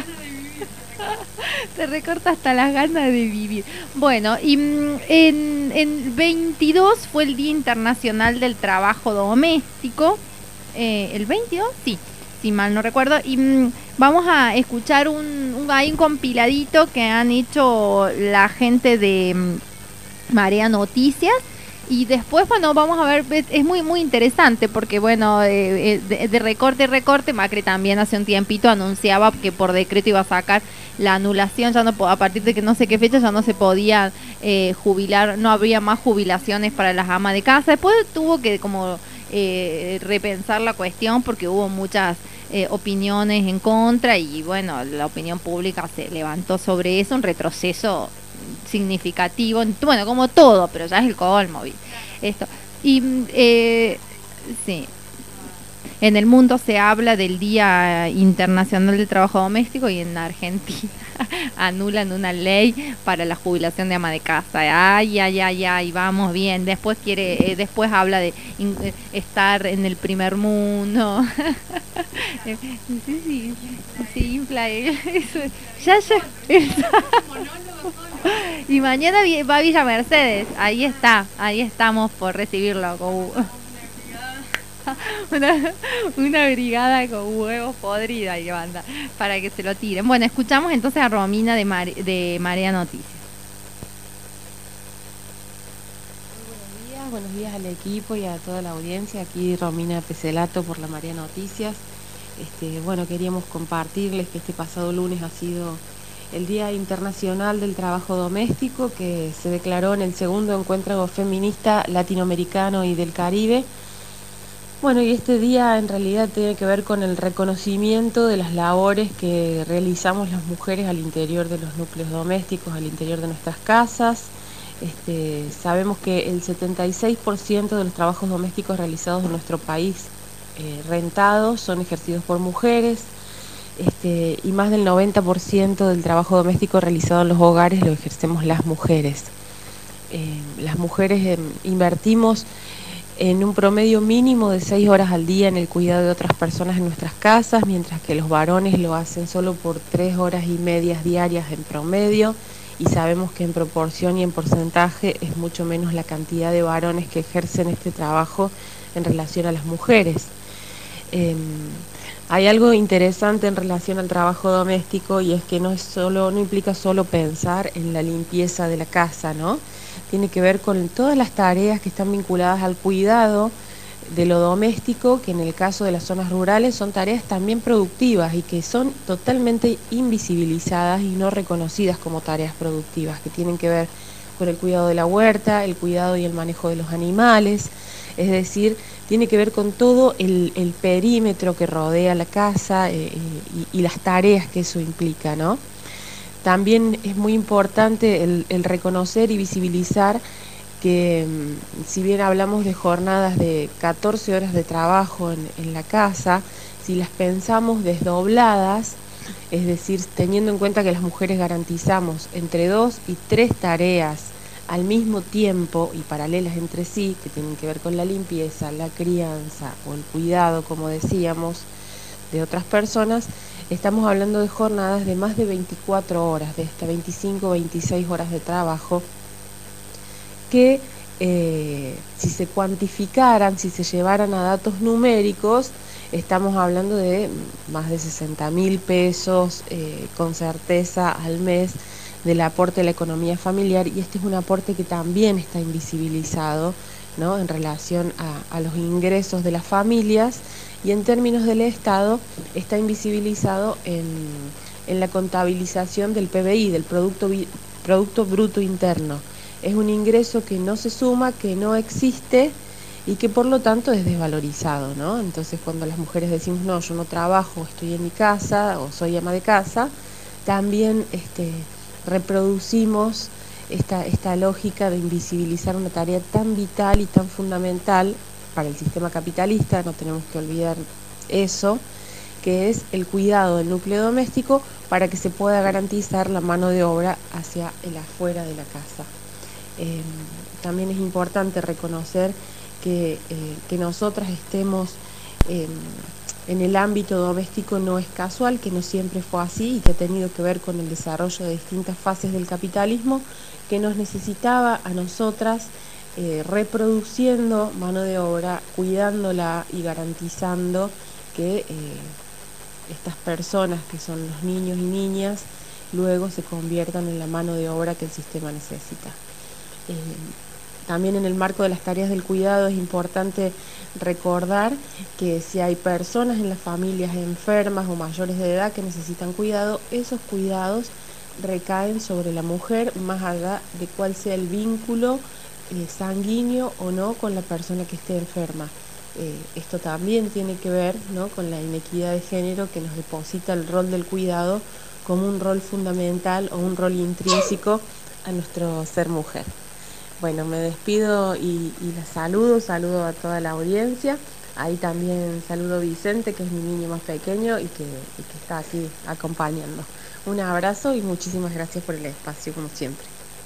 Te recorta hasta las ganas de vivir. Bueno, y en, en veintidós fue el Día Internacional del Trabajo Doméstico. Eh, ¿El veintidós? Sí, si mal no recuerdo. Y mm, vamos a escuchar un, un, hay un compiladito que han hecho la gente de mm, Marea Noticias. Y después, bueno, vamos a ver, es muy muy interesante porque, bueno, eh, de, de recorte y recorte, Macri también hace un tiempito anunciaba que por decreto iba a sacar la anulación, ya no a partir de que no sé qué fecha ya no se podía eh, jubilar, no habría más jubilaciones para las amas de casa. Después tuvo que como eh, repensar la cuestión porque hubo muchas eh, opiniones en contra y, bueno, la opinión pública se levantó sobre eso, un retroceso significativo, bueno, como todo, pero ya es el colmo esto. Y eh, sí, en el mundo se habla del Día Internacional del Trabajo Doméstico y en Argentina anulan una ley para la jubilación de ama de casa. Ay, ay, ay, ay, vamos bien. Después quiere, eh, después habla de in, eh, estar en el primer mundo. sí, sí, sí, infla eso. Ya, ya. Y mañana va a Villa Mercedes. Ahí está, ahí estamos por recibirlo con una, una brigada con huevos podridos y banda para que se lo tiren. Bueno, escuchamos entonces a Romina de, Mare, de Marea Noticias. Buenos días, buenos días al equipo y a toda la audiencia. Aquí Romina Peselato por la Marea Noticias. Este, bueno, queríamos compartirles que este pasado lunes ha sido el Día Internacional del Trabajo Doméstico, que se declaró en el segundo encuentro feminista latinoamericano y del Caribe. Bueno, y este día en realidad tiene que ver con el reconocimiento de las labores que realizamos las mujeres al interior de los núcleos domésticos, al interior de nuestras casas. Este, sabemos que el setenta y seis por ciento de los trabajos domésticos realizados en nuestro país eh, rentados son ejercidos por mujeres. Este, y más del noventa por ciento del trabajo doméstico realizado en los hogares lo ejercemos las mujeres. Eh, las mujeres eh, invertimos en un promedio mínimo de seis horas al día en el cuidado de otras personas en nuestras casas, mientras que los varones lo hacen solo por tres horas y medias diarias en promedio, y sabemos que en proporción y en porcentaje es mucho menos la cantidad de varones que ejercen este trabajo en relación a las mujeres. Eh, Hay algo interesante en relación al trabajo doméstico y es que no es solo, no implica solo pensar en la limpieza de la casa, ¿no? tiene que ver con todas las tareas que están vinculadas al cuidado de lo doméstico, que en el caso de las zonas rurales son tareas también productivas y que son totalmente invisibilizadas y no reconocidas como tareas productivas, que tienen que ver con el cuidado de la huerta, el cuidado y el manejo de los animales, es decir, tiene que ver con todo el, el perímetro que rodea la casa eh, y, y las tareas que eso implica, ¿no? También es muy importante el, el reconocer y visibilizar que si bien hablamos de jornadas de catorce horas de trabajo en, en la casa, si las pensamos desdobladas, es decir, teniendo en cuenta que las mujeres garantizamos entre dos y tres tareas al mismo tiempo y paralelas entre sí, que tienen que ver con la limpieza, la crianza o el cuidado, como decíamos, de otras personas, estamos hablando de jornadas de más de veinticuatro horas, de hasta veinticinco o veintiséis horas de trabajo, que eh, si se cuantificaran, si se llevaran a datos numéricos, estamos hablando de más de sesenta mil pesos eh, con certeza al mes del aporte a la economía familiar, y este es un aporte que también está invisibilizado, ¿no?, en relación a, a los ingresos de las familias, y en términos del Estado está invisibilizado en, en la contabilización del P B I, del Producto, Producto Bruto Interno. Es un ingreso que no se suma, que no existe y que por lo tanto es desvalorizado, ¿no? Entonces cuando las mujeres decimos, no, yo no trabajo, estoy en mi casa o soy ama de casa, también este, reproducimos esta, esta lógica de invisibilizar una tarea tan vital y tan fundamental para el sistema capitalista, no tenemos que olvidar eso, que es el cuidado del núcleo doméstico para que se pueda garantizar la mano de obra hacia el afuera de la casa. Eh, también es importante reconocer que, eh, que nosotras estemos eh, en el ámbito doméstico no es casual, que no siempre fue así y que ha tenido que ver con el desarrollo de distintas fases del capitalismo, que nos necesitaba a nosotras eh, reproduciendo mano de obra, cuidándola y garantizando que eh, estas personas que son los niños y niñas luego se conviertan en la mano de obra que el sistema necesita. Eh, también en el marco de las tareas del cuidado es importante recordar que si hay personas en las familias enfermas o mayores de edad que necesitan cuidado, esos cuidados recaen sobre la mujer más allá de cuál sea el vínculo eh, sanguíneo o no con la persona que esté enferma. Eh, esto también tiene que ver, ¿no?, con la inequidad de género que nos deposita el rol del cuidado como un rol fundamental o un rol intrínseco a nuestro ser mujer. Bueno, me despido y, y la saludo, saludo a toda la audiencia. Ahí también saludo a Vicente, que es mi niño más pequeño y que, y que está aquí acompañando. Un abrazo y muchísimas gracias por el espacio, como siempre.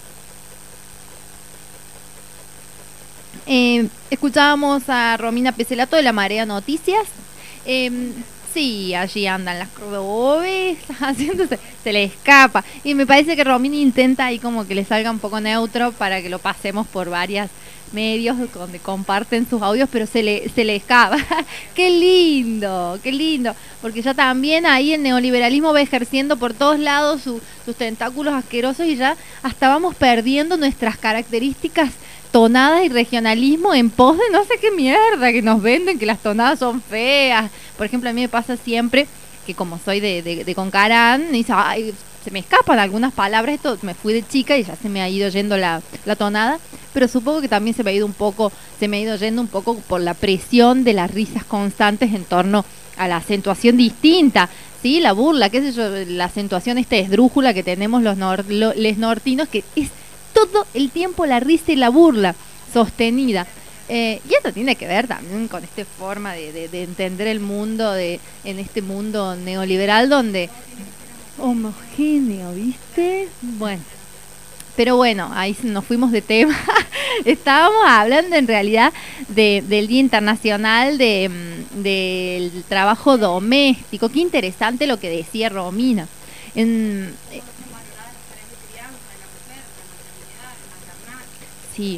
Eh, escuchábamos a Romina Pecelato de La Marea Noticias. Eh, sí, allí andan las cordobesas haciéndose, se le escapa. Y me parece que Romina intenta ahí como que le salga un poco neutro para que lo pasemos por varios medios donde comparten sus audios, pero se le, se le escapa. ¡Qué lindo! ¡Qué lindo! Porque ya también ahí el neoliberalismo va ejerciendo por todos lados su, sus tentáculos asquerosos y ya hasta vamos perdiendo nuestras características tonadas y regionalismo en pos de no sé qué mierda que nos venden, que las tonadas son feas. Por ejemplo, a mí me pasa siempre que como soy de, de, de Concarán, me dice, ay, se me escapan algunas palabras, esto me fui de chica y ya se me ha ido yendo la, la tonada, pero supongo que también se me ha ido un poco, se me ha ido yendo un poco por la presión de las risas constantes en torno a la acentuación distinta, ¿sí? La burla, qué sé yo, la acentuación esta esdrújula que tenemos los nor, lo, les nortinos, que es todo el tiempo la risa y la burla sostenida. Eh, y esto tiene que ver también con esta forma de, de, de entender el mundo de, en este mundo neoliberal donde homogéneo, ¿viste? Bueno, pero bueno, ahí nos fuimos de tema. Estábamos hablando en realidad de, del Día Internacional de, del Trabajo Doméstico. Qué interesante lo que decía Romina. En, eh, sí.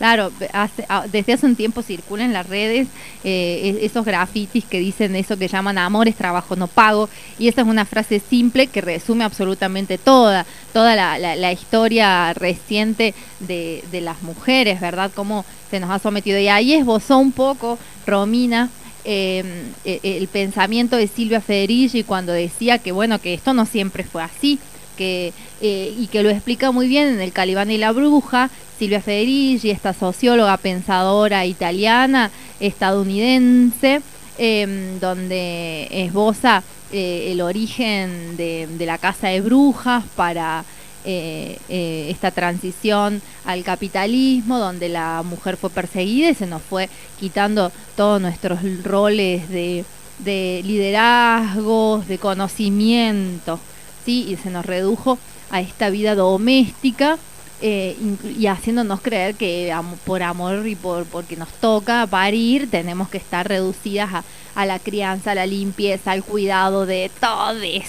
Claro, hace, desde hace un tiempo circulan en las redes eh, esos grafitis que dicen eso que llaman amor es trabajo no pago, y esa es una frase simple que resume absolutamente toda, toda la, la, la historia reciente de, de las mujeres, ¿verdad? Cómo se nos ha sometido. Y ahí esbozó un poco Romina eh, el pensamiento de Silvia Federici cuando decía que, bueno, que esto no siempre fue así, que eh, y que lo explica muy bien en El Calibán y la Bruja. Silvia Federici, esta socióloga, pensadora italiana, estadounidense, eh, donde esboza eh, el origen de, de la casa de brujas para eh, eh, esta transición al capitalismo, donde la mujer fue perseguida y se nos fue quitando todos nuestros roles de, de liderazgos, de conocimiento, ¿sí? Y se nos redujo a esta vida doméstica, eh, y haciéndonos creer que am por amor y por porque nos toca parir tenemos que estar reducidas a, a la crianza, a la limpieza, al cuidado de todes,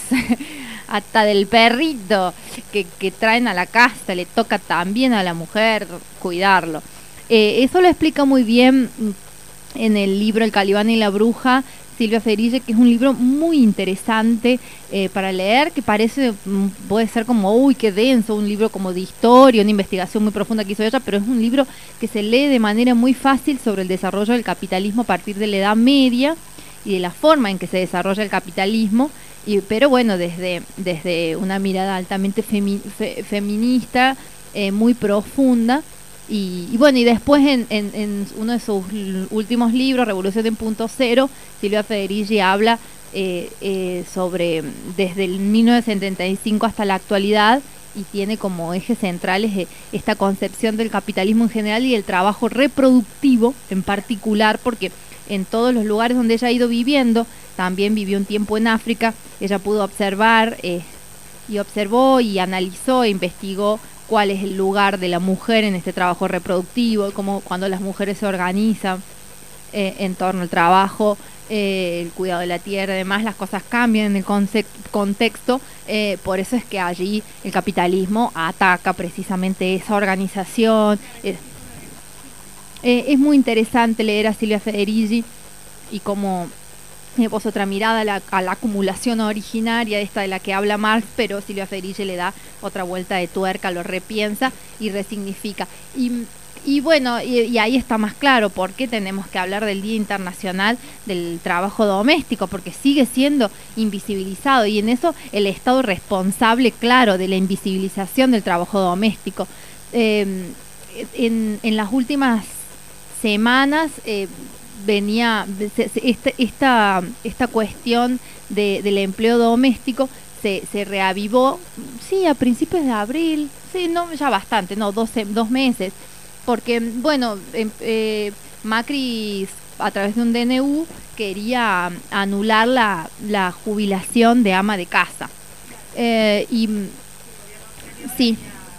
hasta del perrito que, que traen a la casa, le toca también a la mujer cuidarlo. Eh, eso lo explica muy bien en el libro El Calibán y la Bruja, Silvia Federici, que es un libro muy interesante eh, para leer, que parece, puede ser como, uy, qué denso, un libro como de historia, una investigación muy profunda que hizo ella, pero es un libro que se lee de manera muy fácil sobre el desarrollo del capitalismo a partir de la Edad Media y de la forma en que se desarrolla el capitalismo, y, pero bueno, desde, desde una mirada altamente femi fe feminista, eh, muy profunda. Y, y bueno, y después en, en, en uno de sus últimos libros, Revolución en Punto Cero, Silvia Federici habla eh, eh, sobre desde el mil novecientos setenta y cinco hasta la actualidad, y tiene como ejes centrales eh, esta concepción del capitalismo en general y el trabajo reproductivo en particular, porque en todos los lugares donde ella ha ido viviendo, también vivió un tiempo en África, ella pudo observar eh, y observó y analizó e investigó cuál es el lugar de la mujer en este trabajo reproductivo, cómo cuando las mujeres se organizan eh, en torno al trabajo, eh, el cuidado de la tierra, además las cosas cambian en el contexto, eh, por eso es que allí el capitalismo ataca precisamente esa organización. Eh, eh, es muy interesante leer a Silvia Federici y cómo eh, pues otra mirada a la, a la acumulación originaria, esta de la que habla Marx, pero Silvia Federici le da otra vuelta de tuerca, lo repiensa y resignifica. Y, y bueno, y, y ahí está más claro por qué tenemos que hablar del Día Internacional del Trabajo Doméstico, porque sigue siendo invisibilizado, y en eso el Estado responsable, claro, de la invisibilización del trabajo doméstico. Eh, en, en las últimas semanas eh, venía esta, esta, esta cuestión de, del empleo doméstico se, se reavivó, sí, a principios de abril, sí, no, ya bastante, no, dos, dos meses, porque, bueno, eh, eh, Macri a través de un D N U quería anular la, la jubilación de ama de casa, eh, y sí,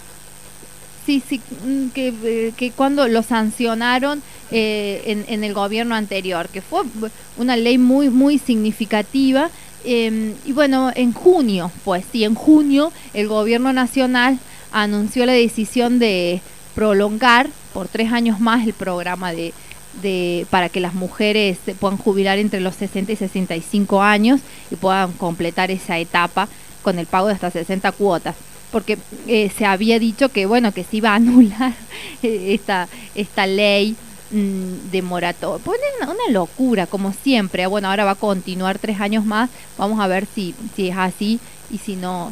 sí, sí, que, que cuando lo sancionaron eh, en, en el gobierno anterior, que fue una ley muy, muy significativa, eh, y bueno, en junio, pues sí, en junio el gobierno nacional anunció la decisión de prolongar por tres años más el programa de, de para que las mujeres se puedan jubilar entre los sesenta y sesenta y cinco años y puedan completar esa etapa con el pago de hasta sesenta cuotas. Porque eh, se había dicho que bueno que se iba a anular eh, esta esta ley mmm, de moratoria. Pues una, una locura, como siempre. Bueno, ahora va a continuar tres años más. Vamos a ver si, si es así y si no.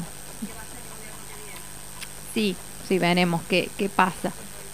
Sí, sí, veremos qué, qué pasa.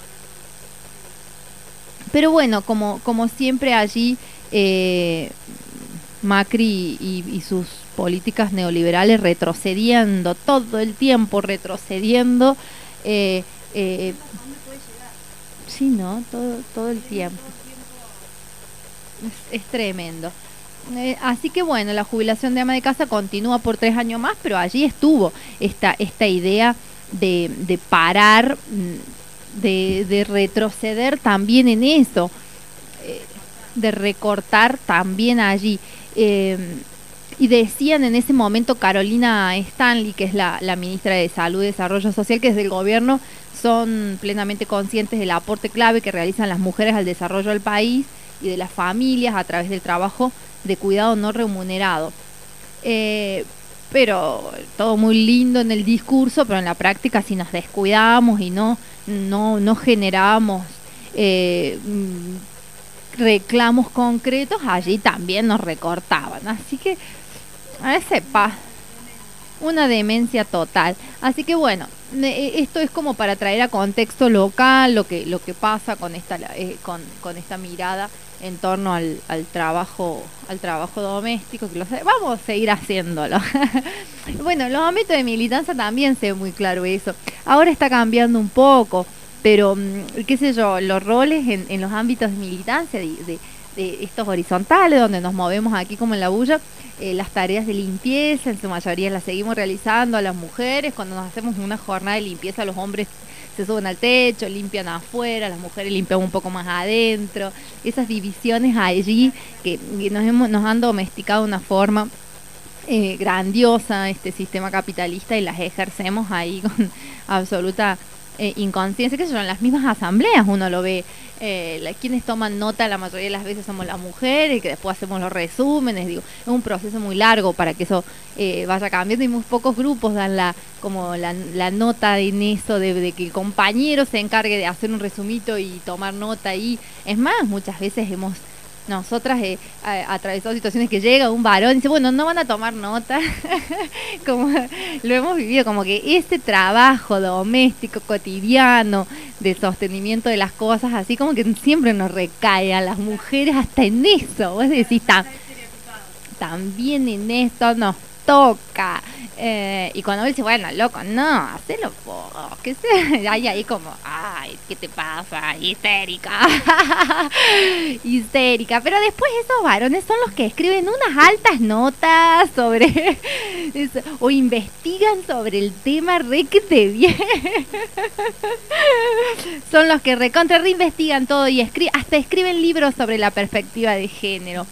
Pero bueno, como, como siempre allí eh, Macri y, y sus políticas neoliberales retrocediendo, todo el tiempo retrocediendo, eh, eh, sí, ¿no? Todo, todo el tiempo. Es, es tremendo. Eh, así que bueno, la jubilación de ama de casa continúa por tres años más, pero allí estuvo esta, esta idea de, de parar, de, de retroceder también en eso, eh, de recortar también allí. Eh, Y decían en ese momento Carolina Stanley, que es la, la ministra de Salud y Desarrollo Social, que desde el gobierno son plenamente conscientes del aporte clave que realizan las mujeres al desarrollo del país y de las familias a través del trabajo de cuidado no remunerado. Eh, pero todo muy lindo en el discurso, pero en la práctica si nos descuidamos y no, no, no generamos eh, reclamos concretos, allí también nos recortaban. Así que a ese pa una demencia total. Así que bueno, esto es como para traer a contexto local lo que lo que pasa con esta eh, con, con esta mirada en torno al, al trabajo al trabajo doméstico, que lo, vamos a seguir haciéndolo. Bueno, los ámbitos de militancia también se ve muy claro eso. Ahora está cambiando un poco, pero qué sé yo, los roles en, en los ámbitos de militancia de, de, de estos horizontales donde nos movemos aquí como en la bulla, eh, las tareas de limpieza en su mayoría las seguimos realizando a las mujeres. Cuando nos hacemos una jornada de limpieza, los hombres se suben al techo, limpian afuera, las mujeres limpian un poco más adentro. Esas divisiones allí que, que nos, hemos, nos han domesticado de una forma eh, grandiosa este sistema capitalista, y las ejercemos ahí con absoluta eh, inconsciencia. Que son las mismas asambleas, uno lo ve, eh, la, quienes toman nota la mayoría de las veces somos las mujeres, y que después hacemos los resúmenes. Digo, es un proceso muy largo para que eso eh, vaya cambiando, y muy pocos grupos dan la como la, la nota en eso de, de que el compañero se encargue de hacer un resumito y tomar nota ahí. Es más, muchas veces hemos nosotras eh, a, atravesado situaciones que llega un varón y dice, bueno, no van a tomar nota. Como lo hemos vivido, como que este trabajo doméstico cotidiano de sostenimiento de las cosas, así como que siempre nos recae a las mujeres hasta en eso. Vos decís, ta, también en esto nos toca. Eh, y cuando él dice, bueno, loco, no, hacelo vos, que sé, ahí, ahí como, ay, ¿qué te pasa? Histérica, histérica. Pero después esos varones son los que escriben unas altas notas sobre, eso, o investigan sobre el tema re que te viene. Son los que recontra reinvestigan todo y escriben, hasta escriben libros sobre la perspectiva de género.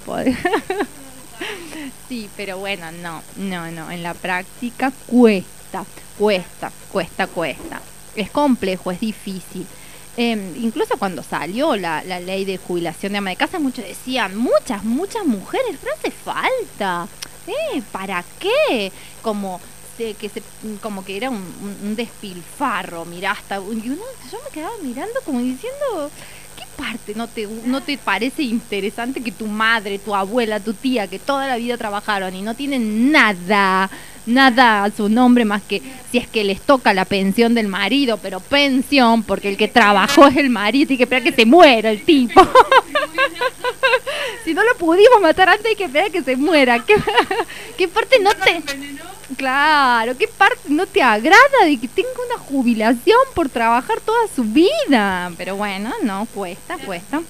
Sí, pero bueno, no, no, no, en la práctica cuesta, cuesta, cuesta, cuesta. Es complejo, es difícil. Eh, incluso cuando salió la, la ley de jubilación de ama de casa, muchos decían, muchas, muchas mujeres, pero hace falta. Eh, ¿para qué? Como de que se, como que era un, un, un despilfarro, mirá, hasta, y uno, yo me quedaba mirando como diciendo, ¿qué parte no te, no te parece interesante que tu madre, tu abuela, tu tía, que toda la vida trabajaron y no tienen nada, nada a su nombre más que si es que les toca la pensión del marido, pero pensión, porque el que trabajó es el marido, tiene que esperar que se muera el tipo. Si no lo pudimos matar antes, hay que esperar que se muera. ¿Qué, qué parte no te... Claro, ¿qué parte no te agrada de que tenga una jubilación por trabajar toda su vida? Pero bueno, no, cuesta, cuesta.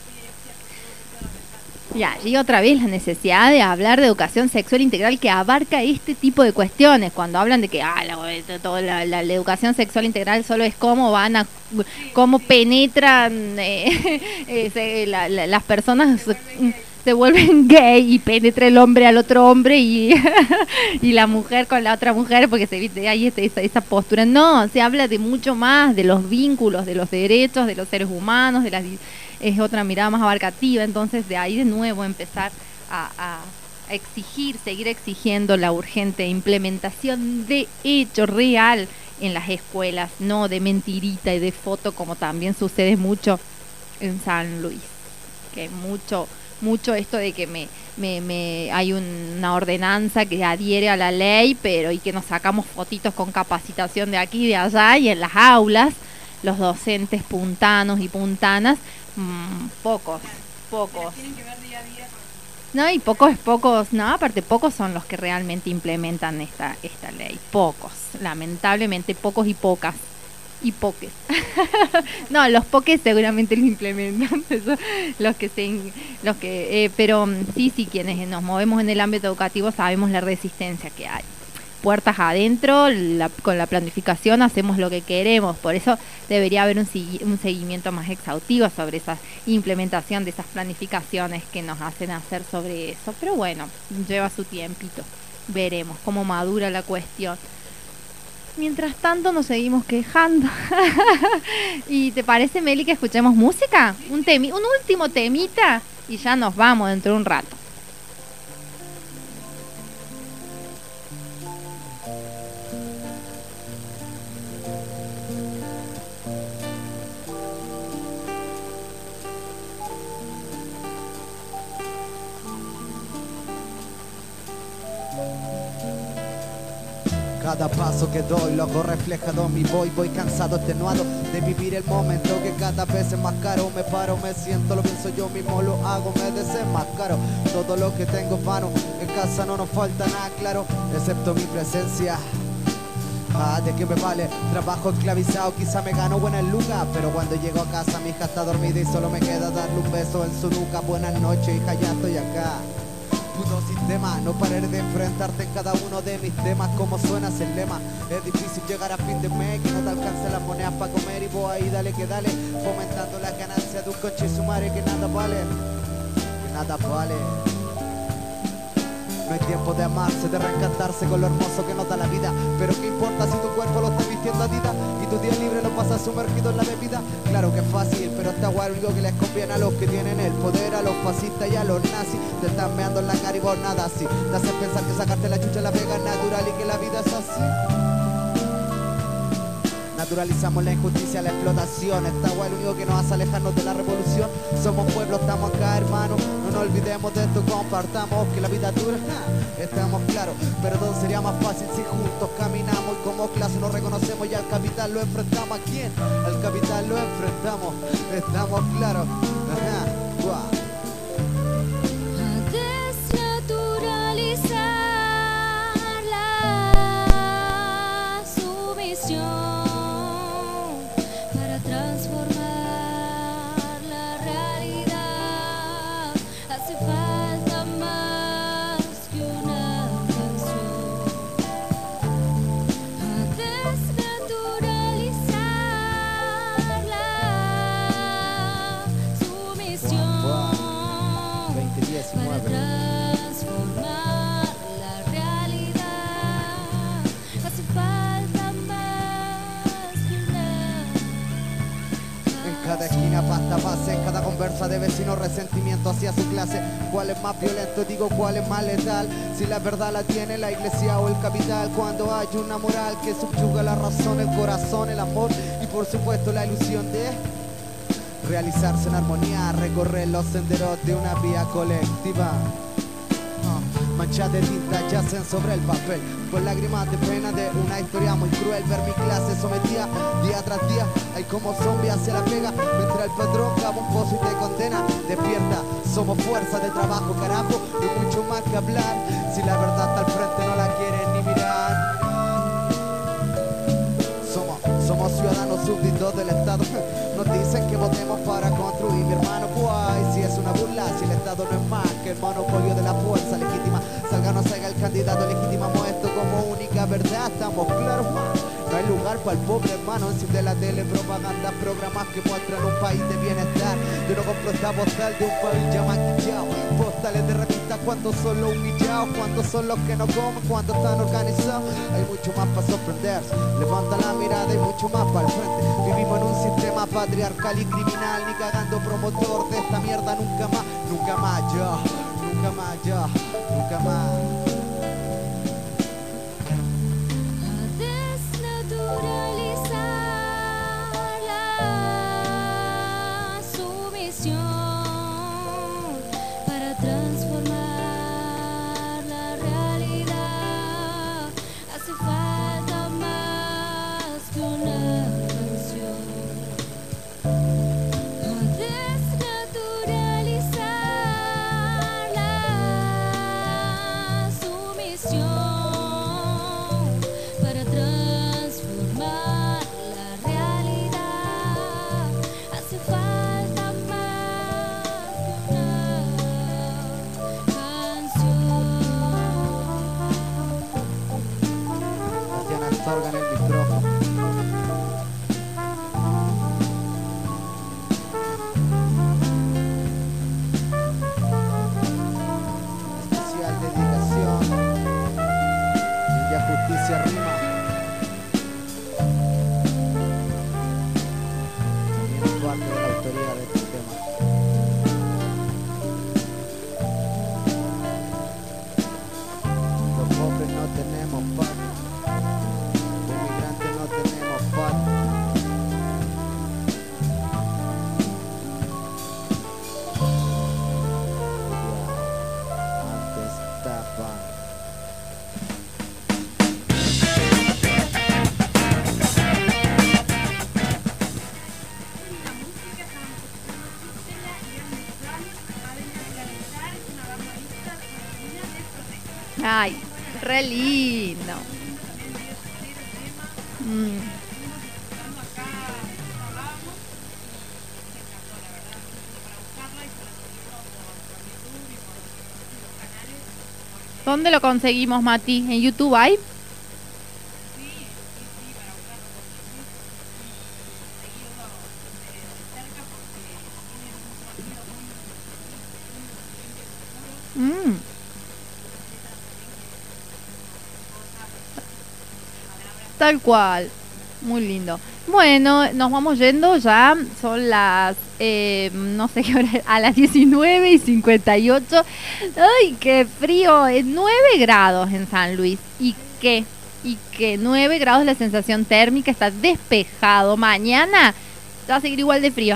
Ya, y otra vez la necesidad de hablar de educación sexual integral que abarca este tipo de cuestiones. Cuando hablan de que ah, la, toda la, la, la educación sexual integral solo es cómo van a, cómo penetran eh, eh, se, la, la, las personas se vuelven gay y penetra el hombre al otro hombre y, y la mujer con la otra mujer, porque se viste ahí esa, esa postura. No, se habla de mucho más, de los vínculos, de los derechos de los seres humanos, de las, es otra mirada más abarcativa. Entonces de ahí de nuevo empezar a, a, a exigir, seguir exigiendo la urgente implementación de hecho real en las escuelas, no de mentirita y de foto, como también sucede mucho en San Luis, que mucho mucho esto de que me, me, me hay un, una ordenanza que adhiere a la ley, pero y que nos sacamos fotitos con capacitación de aquí y de allá, y en las aulas los docentes puntanos y puntanas mmm, pocos, pocos. No, y pocos, pocos, no, aparte pocos son los que realmente implementan esta, esta ley, pocos, lamentablemente pocos y pocas. Y poques. No, los poques seguramente lo implementan, eso, los que se, los que, eh, pero sí, sí, quienes nos movemos en el ámbito educativo sabemos la resistencia que hay. Puertas adentro, la, con la planificación hacemos lo que queremos, por eso debería haber un, un seguimiento más exhaustivo sobre esa implementación de esas planificaciones que nos hacen hacer sobre eso. Pero bueno, lleva su tiempito, veremos cómo madura la cuestión. Mientras tanto nos seguimos quejando. ¿Y te parece, Meli, que escuchemos música? Un, temi un último temita y ya nos vamos dentro de un rato. Cada paso que doy, loco, reflejado mi voy. Voy cansado, extenuado de vivir el momento que cada vez es más caro. Me paro, me siento, lo pienso yo mismo, lo hago, me desenmascaro. Todo lo que tengo es vano, en casa no nos falta nada, claro, excepto mi presencia. Ah, ¿de qué me vale? Trabajo esclavizado, quizá me gano buena lucas, pero cuando llego a casa mi hija está dormida y solo me queda darle un beso en su nuca. Buenas noches, hija, ya estoy acá. Puto sistema, no pares de enfrentarte en cada uno de mis temas. Como suenas el lema, es difícil llegar a fin de mes, que no te alcance las monedas para comer y vos ahí dale que dale, fomentando la ganancia de un coche y su madre que nada vale, que nada vale. No hay tiempo de amarse, de reencantarse con lo hermoso que nos da la vida. Pero qué importa si tu cuerpo lo está vistiendo a Adidas y tu día libre lo pasas sumergido en la bebida. Claro que es fácil, pero está guay algo que les conviene a los que tienen el poder, a los fascistas y a los nazis. Te están meando en la cara y vos nada así. Te hacen pensar que sacarte la chucha la pega es natural y que la vida es así. Naturalizamos la injusticia, la explotación. Está guay, lo único que nos hace alejarnos de la revolución. Somos pueblo, estamos acá, hermano. No nos olvidemos de esto, compartamos que la vida dura. Estamos claros, pero todo sería más fácil si juntos caminamos y como clase nos reconocemos y al capital lo enfrentamos. ¿A quién? Al capital lo enfrentamos. Estamos claros. Ajá. Wow. Desnaturalizar la sumisión. Transformar la realidad hace falta más que una canción. A desnaturalizar la sumisión para transformar la realidad hace falta más que una. Cada esquina pasta base, en cada conversa de vecinos resentimiento hacia su clase. ¿Cuál es más violento? Digo, ¿cuál es más letal? Si la verdad la tiene la iglesia o el capital. Cuando hay una moral que subyuga la razón, el corazón, el amor y por supuesto la ilusión de realizarse en armonía, recorrer los senderos de una vía colectiva. Manchas de tinta yacen sobre el papel, con lágrimas de pena de una historia muy cruel. Ver mi clase sometida día tras día, hay como zombie hacia la pega, mientras el patrón cava un pozo y te condena. Despierta, somos fuerza de trabajo, carajo, y mucho más que hablar. Si la verdad está al frente no la quieren ni mirar. Somos, somos ciudadanos súbditos del Estado. Nos dicen que votemos para construir, mi hermano, guay. Si es una burla, si el Estado no es más que el monopolio de la fuerza legítima. Salga o no salga el candidato, legitimamos esto como única verdad. Estamos claros, man. No hay lugar para el pobre, hermano. Enciende la tele, propaganda, programas que muestran un país de bienestar. Yo no compro esta postal de un país ya maquillado. Postales de revistas, ¿cuántos son los humillados? ¿Cuántos son los que no comen? ¿Cuántos están organizados? Hay mucho más para sorprenderse. Levanta la mirada y mucho más para el frente. Vivimos en un sistema patriarcal y criminal. Ni cagando promotor de esta mierda nunca más. Nunca más, yo. Nunca más, yo. Nunca más. Desnaturalizar la sumisión para transformar la realidad hace falta más que una canción. Desnaturalizar la sumisión para transformar la realidad hace falta más que una canción. Tatiana Astorga en el micrófono. Especial dedicación. Y ya justicia rima. Ay, re lindo. Mm. ¿Dónde lo conseguimos, Mati? ¿En YouTube hay? Mm. Tal cual. Muy lindo. Bueno, nos vamos yendo ya. Son las, eh, no sé qué hora, a las diecinueve y cincuenta y ocho. ¡Ay, qué frío! nueve grados en San Luis. ¿Y qué? ¿Y qué? nueve grados la sensación térmica. Está despejado. Mañana va a seguir igual de frío.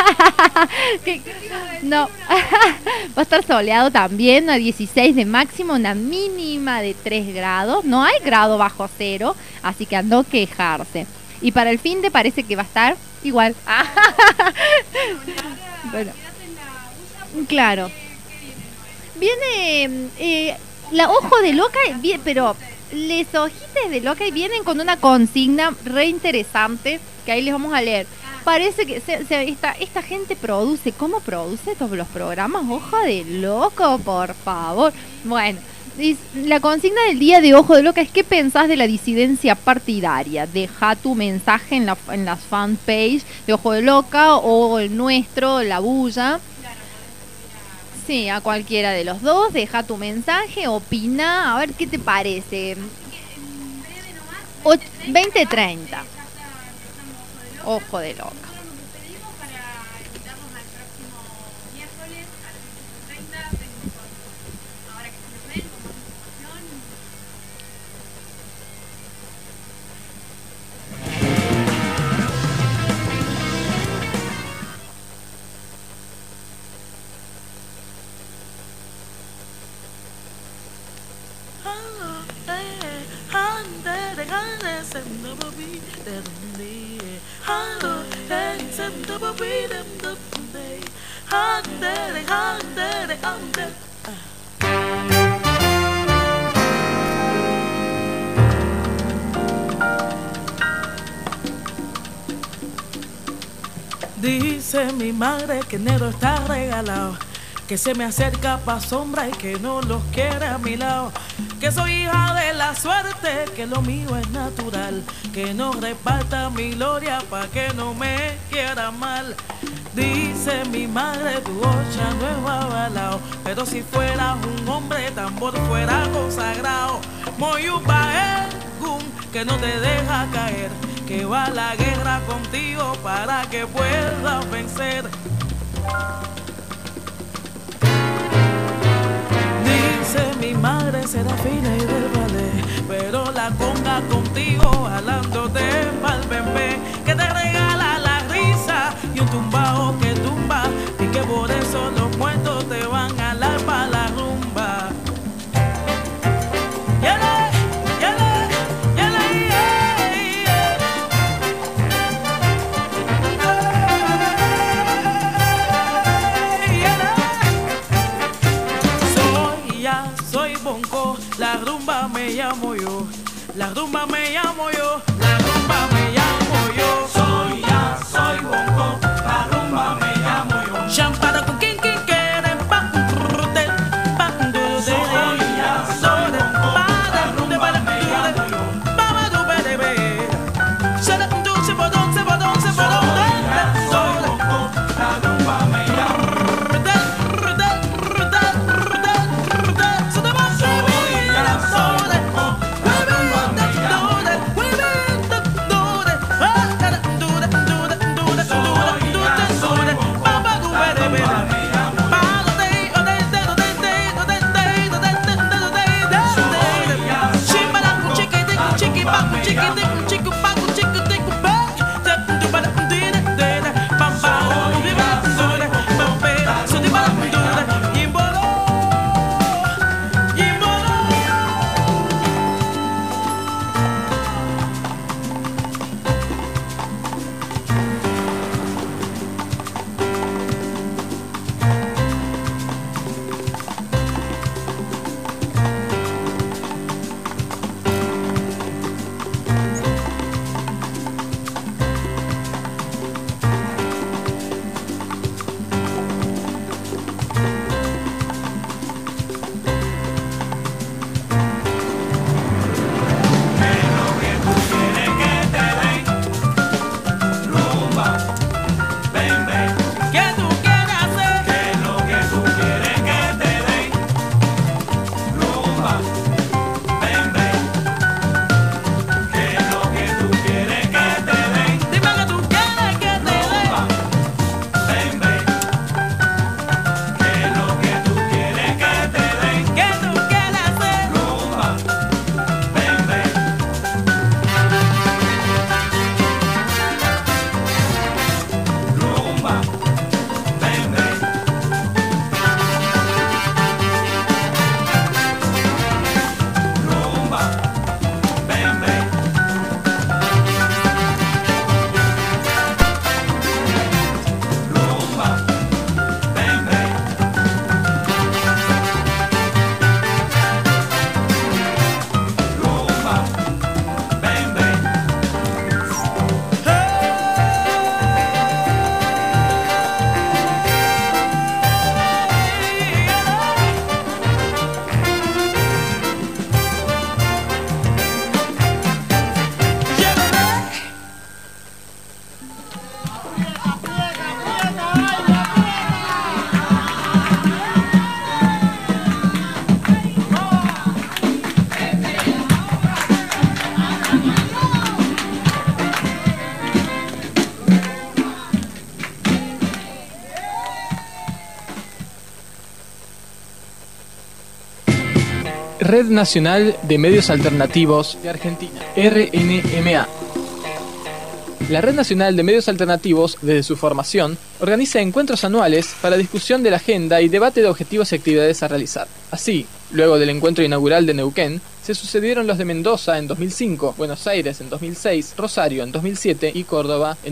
No. Va a estar soleado también, a dieciséis de máximo, una mínima de tres grados. No hay grado bajo cero, así que a no quejarse. Y para el fin de parece que va a estar igual. Bueno, claro. Viene eh, la ojo de loca, bien, pero les ojites de loca y vienen con una consigna re interesante que ahí les vamos a leer. Parece que se, se, esta, esta gente produce, ¿cómo produce todos los programas? Ojo de loco, por favor. Bueno, la consigna del día de Ojo de Loca es: ¿qué pensás de la disidencia partidaria? Deja tu mensaje en la, en las fanpage de Ojo de Loca o el nuestro, La Bulla. Sí, a cualquiera de los dos, deja tu mensaje, opina, a ver qué te parece. O, veinte treinta. Ojo de Loca. Dice mi madre que enero está regalado, que se me acerca pa' sombra y que no los quiere a mi lado, que soy hija de la suerte, que lo mío es natural, que no reparta mi gloria pa' que no me quiera mal. Dice mi madre, tu ocha no es avalao, pero si fueras un hombre tambor fuera consagrado. Moyupa Egún, que no te deja caer, que va a la guerra contigo para que puedas vencer. Dice mi madre, será fina y del ballet, pero la conga contigo jalándote pa'l bebé, que te regala la risa y un tumbao que tumba, y que por eso los muertos te van a jalar pa' la rumba. Yale, yale, yale, yeah, yeah. Soy ya, soy bonco, la rumba me llamo yo, la rumba me llamo yo, la rumba me llamo yo. Soy ya, soy bonco, la rumba me llamo yo. Champara con quien quien quiere pa de pa de. Soy ya, soy bonco, la rumba me llamo yo. Baba du bebe. Se la du se podon se podon se podon. Soy bonco, la rumba me llamo yo. Soy ya, soy bonco, la rumba me llamo yo. Red Nacional de Medios Alternativos de Argentina, R N M A. La Red Nacional de Medios Alternativos, desde su formación, organiza encuentros anuales para discusión de la agenda y debate de objetivos y actividades a realizar. Así, luego del encuentro inaugural de Neuquén, se sucedieron los de Mendoza en dos mil cinco, Buenos Aires en dos mil seis, Rosario en dos mil siete y Córdoba en